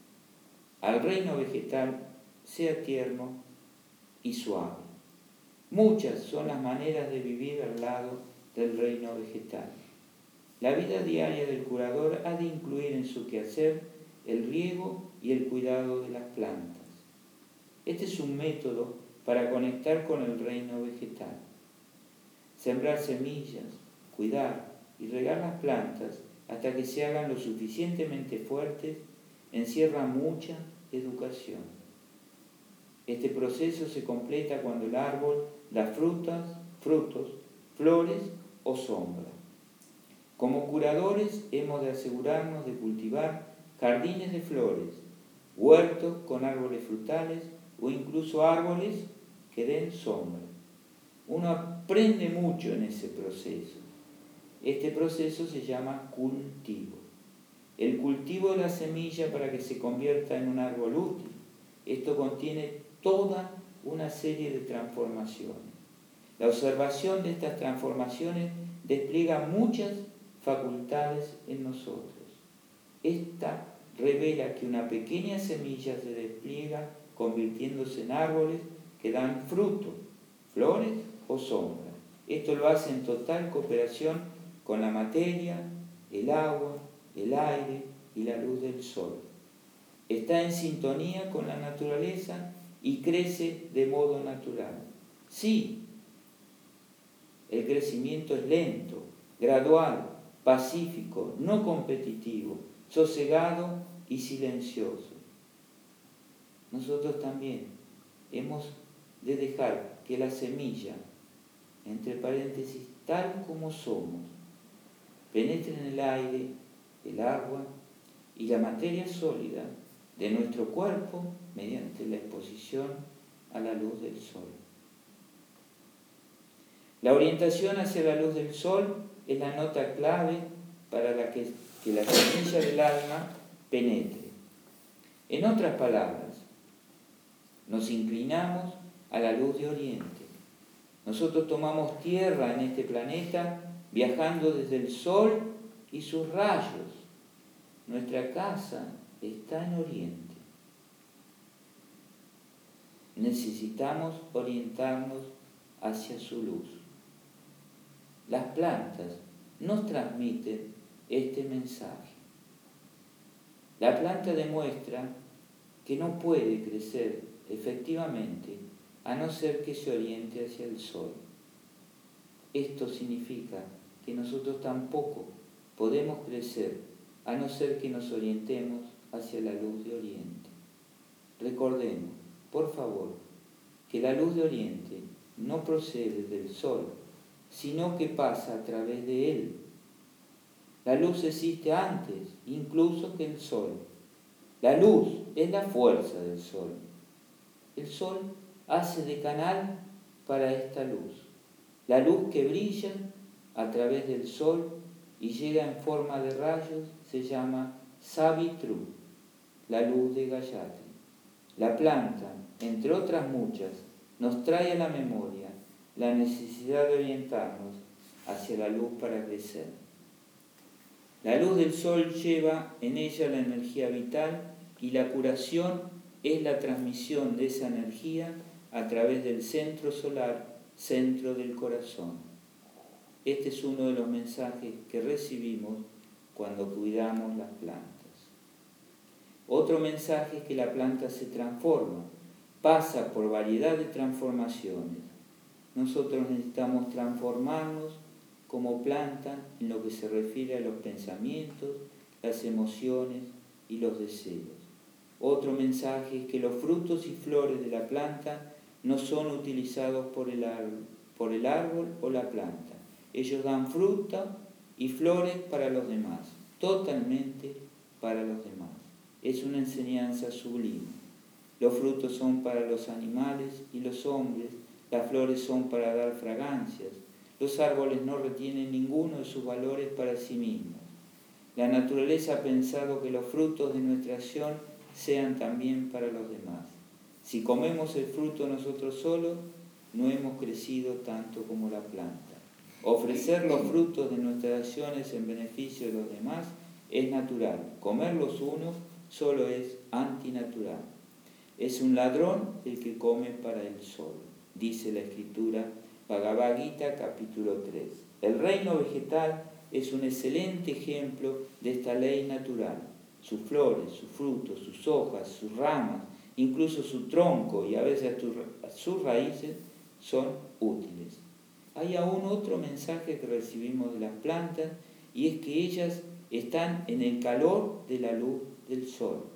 al reino vegetal sea tierno y suave. Muchas son las maneras de vivir al lado del reino vegetal. La vida diaria del curador ha de incluir en su quehacer el riego y el cuidado de las plantas. Este es un método para conectar con el reino vegetal. Sembrar semillas, cuidar y regar las plantas hasta que se hagan lo suficientemente fuertes encierra mucha educación. Este proceso se completa cuando el árbol da frutas, frutos, flores o sombra. Como curadores hemos de asegurarnos de cultivar jardines de flores, huertos con árboles frutales o incluso árboles que den sombra. Uno aprende mucho en ese proceso. Este proceso se llama cultivo. El cultivo de la semilla para que se convierta en un árbol útil. Esto contiene toda una serie de transformaciones. La observación de estas transformaciones despliega muchas facultades en nosotros. Esta revela que una pequeña semilla se despliega convirtiéndose en árboles que dan fruto, flores o sombra. Esto lo hace en total cooperación con la materia, el agua, el aire y la luz del sol. Está en sintonía con la naturaleza y crece de modo natural. Sí, el crecimiento es lento, gradual, pacífico, no competitivo, sosegado y silencioso. Nosotros también hemos de dejar que la semilla, entre paréntesis, tal como somos, penetre en el aire, el agua y la materia sólida de nuestro cuerpo mediante la exposición a la luz del sol. La orientación hacia la luz del sol es la nota clave para la que, que la semilla del alma penetre. En otras palabras, nos inclinamos a la luz de Oriente. Nosotros tomamos tierra en este planeta viajando desde el sol y sus rayos. Nuestra casa está en Oriente. Necesitamos orientarnos hacia su luz. Las plantas nos transmiten este mensaje. La planta demuestra que no puede crecer efectivamente a no ser que se oriente hacia el sol. Esto significa que nosotros tampoco podemos crecer a no ser que nos orientemos hacia la luz de Oriente. Recordemos, por favor, que la luz de Oriente no procede del sol, sino que pasa a través de él. La luz existe antes, incluso que el sol. La luz es la fuerza del sol. El sol hace de canal para esta luz. La luz que brilla a través del sol y llega en forma de rayos se llama Savitru, la luz de Gayatri. La planta, entre otras muchas, nos trae a la memoria la necesidad de orientarnos hacia la luz para crecer. La luz del sol lleva en ella la energía vital y la curación es la transmisión de esa energía a través del centro solar, centro del corazón. Este es uno de los mensajes que recibimos cuando cuidamos las plantas. Otro mensaje es que la planta se transforma, pasa por variedad de transformaciones. Nosotros necesitamos transformarnos como planta en lo que se refiere a los pensamientos, las emociones y los deseos. Otro mensaje es que los frutos y flores de la planta no son utilizados por el árbol, por el árbol o la planta. Ellos dan fruta y flores para los demás, totalmente para los demás. Es una enseñanza sublime. Los frutos son para los animales y los hombres, las flores son para dar fragancias. Los árboles no retienen ninguno de sus valores para sí mismos. La naturaleza ha pensado que los frutos de nuestra acción sean también para los demás. Si comemos el fruto nosotros solos, no hemos crecido tanto como la planta. Ofrecer los frutos de nuestras acciones en beneficio de los demás es natural. Comerlos uno solo es antinatural. Es un ladrón el que come para él solo, dice la escritura Bhagavad Gita capítulo tres. El reino vegetal es un excelente ejemplo de esta ley natural. Sus flores, sus frutos, sus hojas, sus ramas, incluso su tronco y a veces sus raíces son útiles. Hay aún otro mensaje que recibimos de las plantas y es que ellas están en el calor de la luz del sol.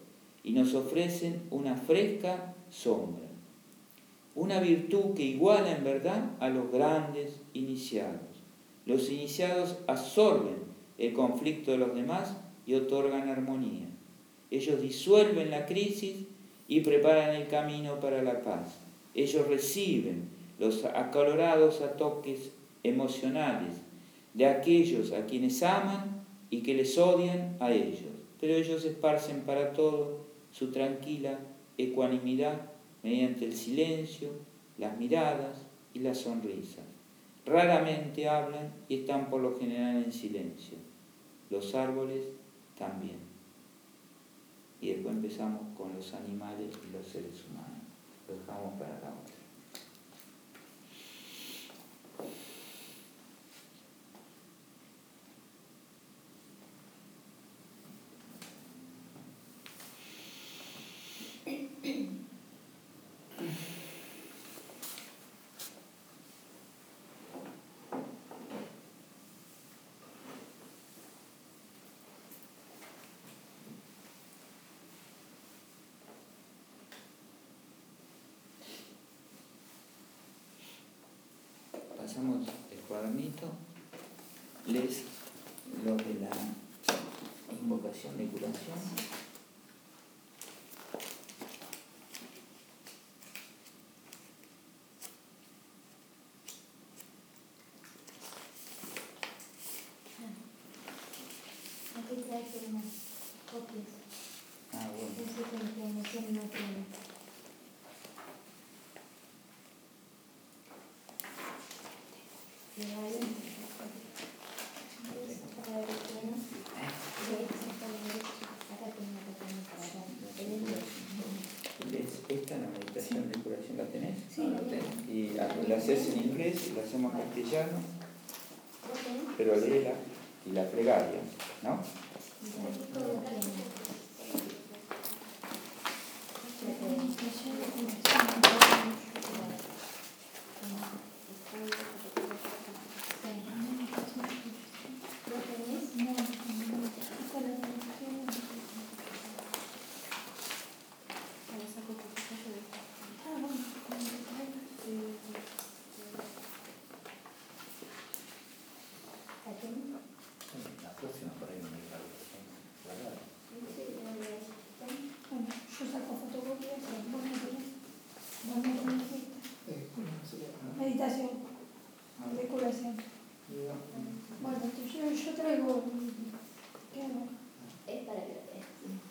y nos ofrecen una fresca sombra, una virtud que iguala en verdad a los grandes iniciados. Los iniciados absorben el conflicto de los demás y otorgan armonía. Ellos disuelven la crisis y preparan el camino para la paz. Ellos reciben los acalorados ataques emocionales de aquellos a quienes aman y que les odian a ellos, pero ellos esparcen para todo su tranquila ecuanimidad mediante el silencio, las miradas y las sonrisas. Raramente hablan y están por lo general en silencio. Los árboles también. Y después empezamos con los animales y los seres humanos. Lo dejamos para la otra. Pasamos el cuadernito, lees lo de la invocación de curación. Aquí trae unas copias. Ah, bueno. Eso es la información no tiene. ¿Esta la meditación de curación la tenés? Sí, No, la tengo. Y la haces en inglés y la hacemos en castellano, pero léela y la plegaria, ¿no? La próxima por ahí no me cargo. Bueno, yo saco fotocopia, se las pongo en la Eh, ¿cómo se llama? meditación de curación. Bueno, entonces yo, yo traigo, ¿qué hago? Es para que lo veas.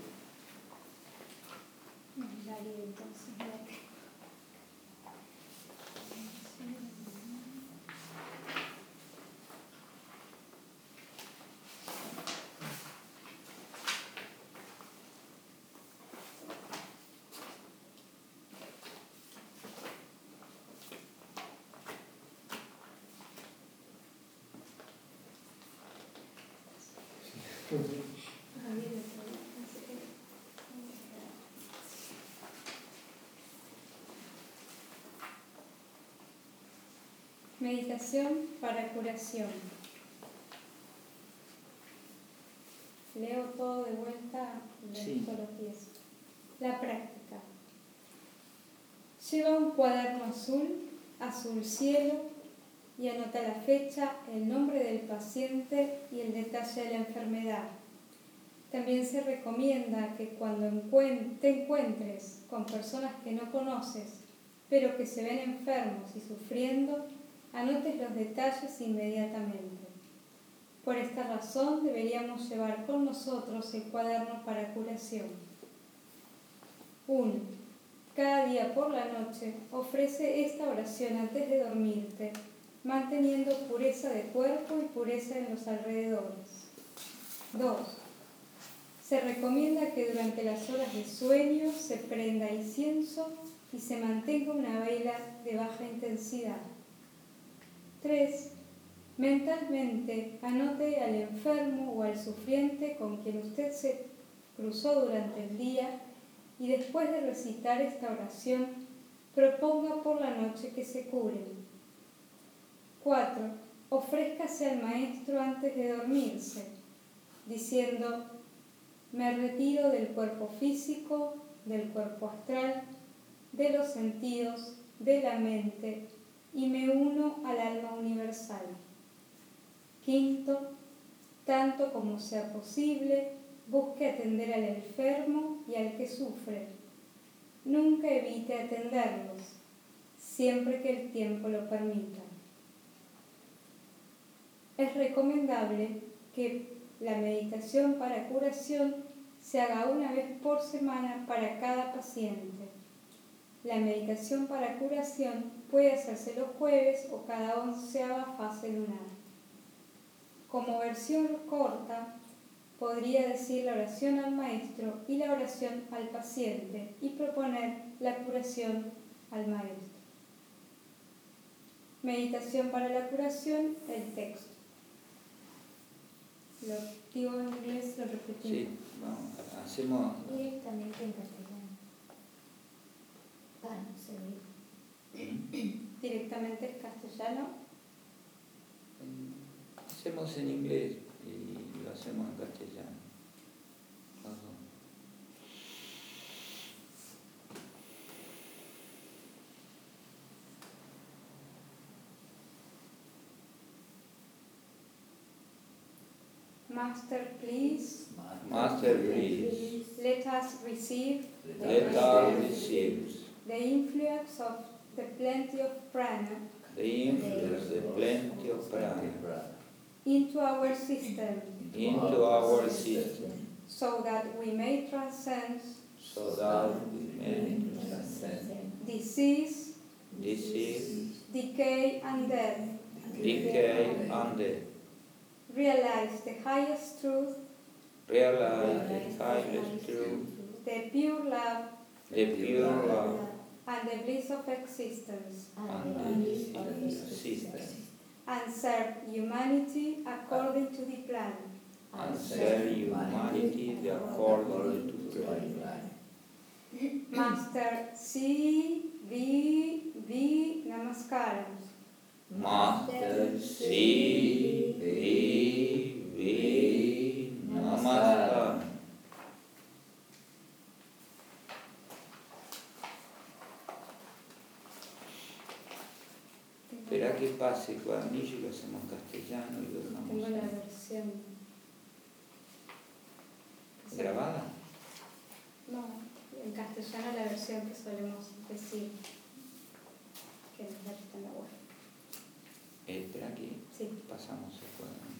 No, ya leí entonces. Meditación para curación. Leo todo de vuelta de Sí. todos los días. La práctica. Lleva un cuaderno azul, azul cielo, y anota la fecha, el nombre del paciente y el detalle de la enfermedad. También se recomienda que cuando te encuentres con personas que no conoces, pero que se ven enfermos y sufriendo, anotes los detalles inmediatamente. Por esta razón deberíamos llevar con nosotros el cuaderno para curación. uno. Cada día por la noche ofrece esta oración antes de dormirte, manteniendo pureza de cuerpo y pureza en los alrededores. dos. Se recomienda que durante las horas de sueño se prenda incienso y se mantenga una vela de baja intensidad. tres. Mentalmente anote al enfermo o al sufriente con quien usted se cruzó durante el día y después de recitar esta oración, proponga por la noche que se curen. cuatro. Ofrézcase al maestro antes de dormirse, diciendo: Me retiro del cuerpo físico, del cuerpo astral, de los sentidos, de la mente y me uno al alma universal. Quinto, tanto como sea posible, busque atender al enfermo y al que sufre. Nunca evite atenderlos, siempre que el tiempo lo permita. Es recomendable que la meditación para curación se haga una vez por semana para cada paciente. La meditación para curación puede hacerse los jueves o cada onceava fase lunar. Como versión corta, podría decir la oración al maestro y la oración al paciente y proponer la curación al maestro. Meditación para la curación, el texto. Lo digo en inglés, lo repetimos. Sí, vamos, hacemos... Directamente en castellano. Ah, no sé. Directamente en castellano. Hacemos en inglés y lo hacemos en castellano. Perdón. Master, please. Master, please. Let us receive Let us receive the influence of the plenty of prana the influence, the plenty of prana into our system, into our system, so that we may transcend so that we may transcend disease, disease, decay, and death. decay, and death. Realize the highest truth, Realize the highest truth, the pure love, the pure love, and the bliss of existence, and the bliss of existence, and serve humanity according to the plan. and serve humanity according to the plan. Master C. V. V. Namaskaram. Master C. V. V. Namaskar. Espera que pase el cuadernillo y lo hacemos en castellano y lo Tengo la dejamos versión. grabada. No, en castellano la versión que solemos decir, que no está en la web. Espera que Sí. pasamos el cuadernillo.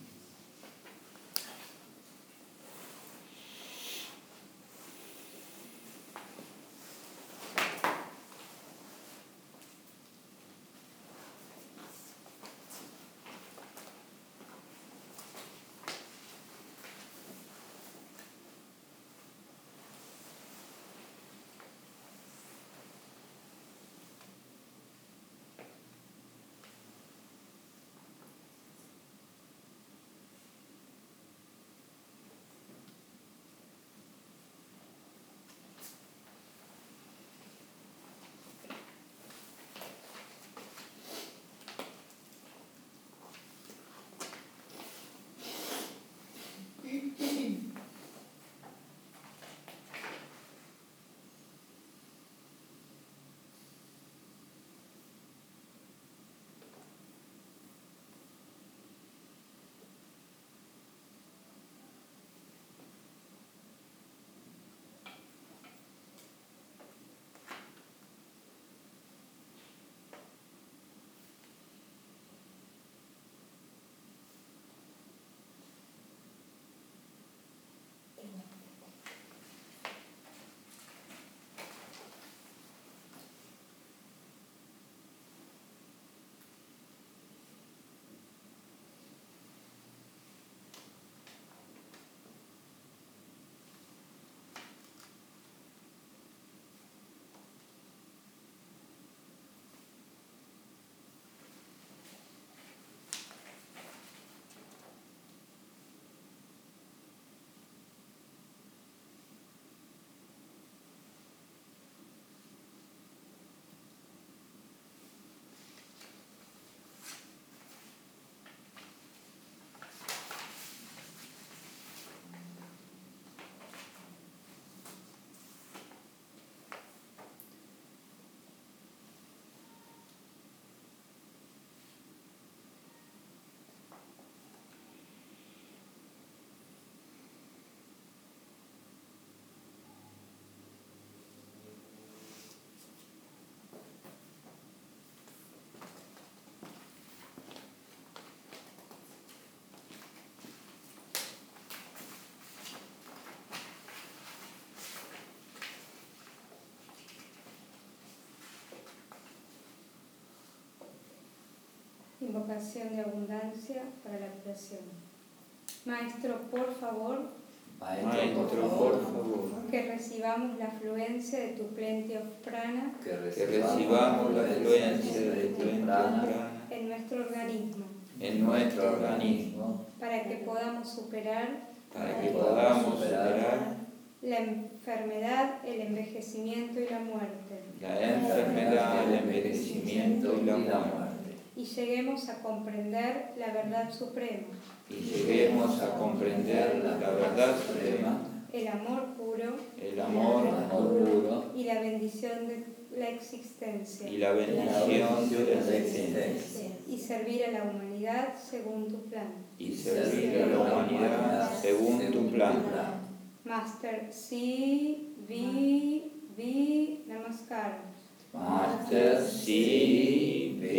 invocación de abundancia para la curación. Maestro, por favor, Maestro, por favor, que recibamos la afluencia de tu plenty of prana que Que recibamos recibamos la la influencia de de tu tu plena prana prana en nuestro organismo, en nuestro organismo, para que podamos superar para que podamos superar la enfermedad, el envejecimiento y la muerte, la enfermedad, el envejecimiento y la muerte, y lleguemos a comprender la verdad suprema, y lleguemos a comprender la verdad suprema, el amor puro el amor puro y la bendición de la existencia, y la bendición de la existencia, y servir a la humanidad según tu plan. y servir a la humanidad según tu plan. Master C, V, V, Namaskar. Master C, V,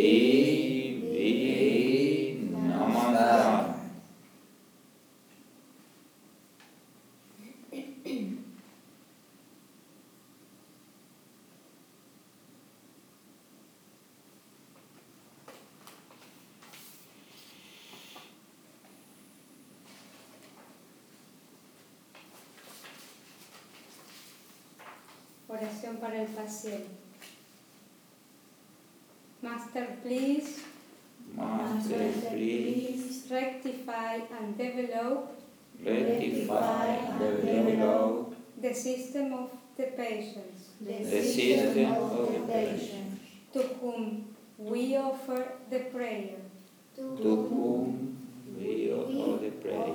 V, Namaskar. Oración para el paciente. Master, please Master, please rectify and develop rectify and develop the system of the patients the system of the patient, to whom we offer the prayer. to whom we offer the prayer.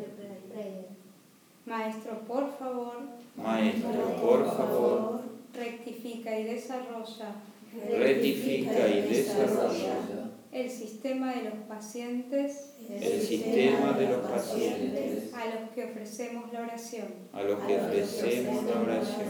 Maestro, por favor, Maestro, por favor, rectifica y desarrolla rectifica y desarrolla el sistema de los pacientes el sistema de los pacientes a los que ofrecemos la oración. a los que ofrecemos la oración.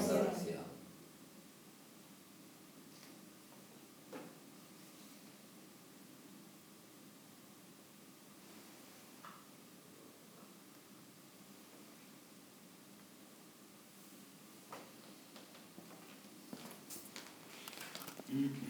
Mm-hmm.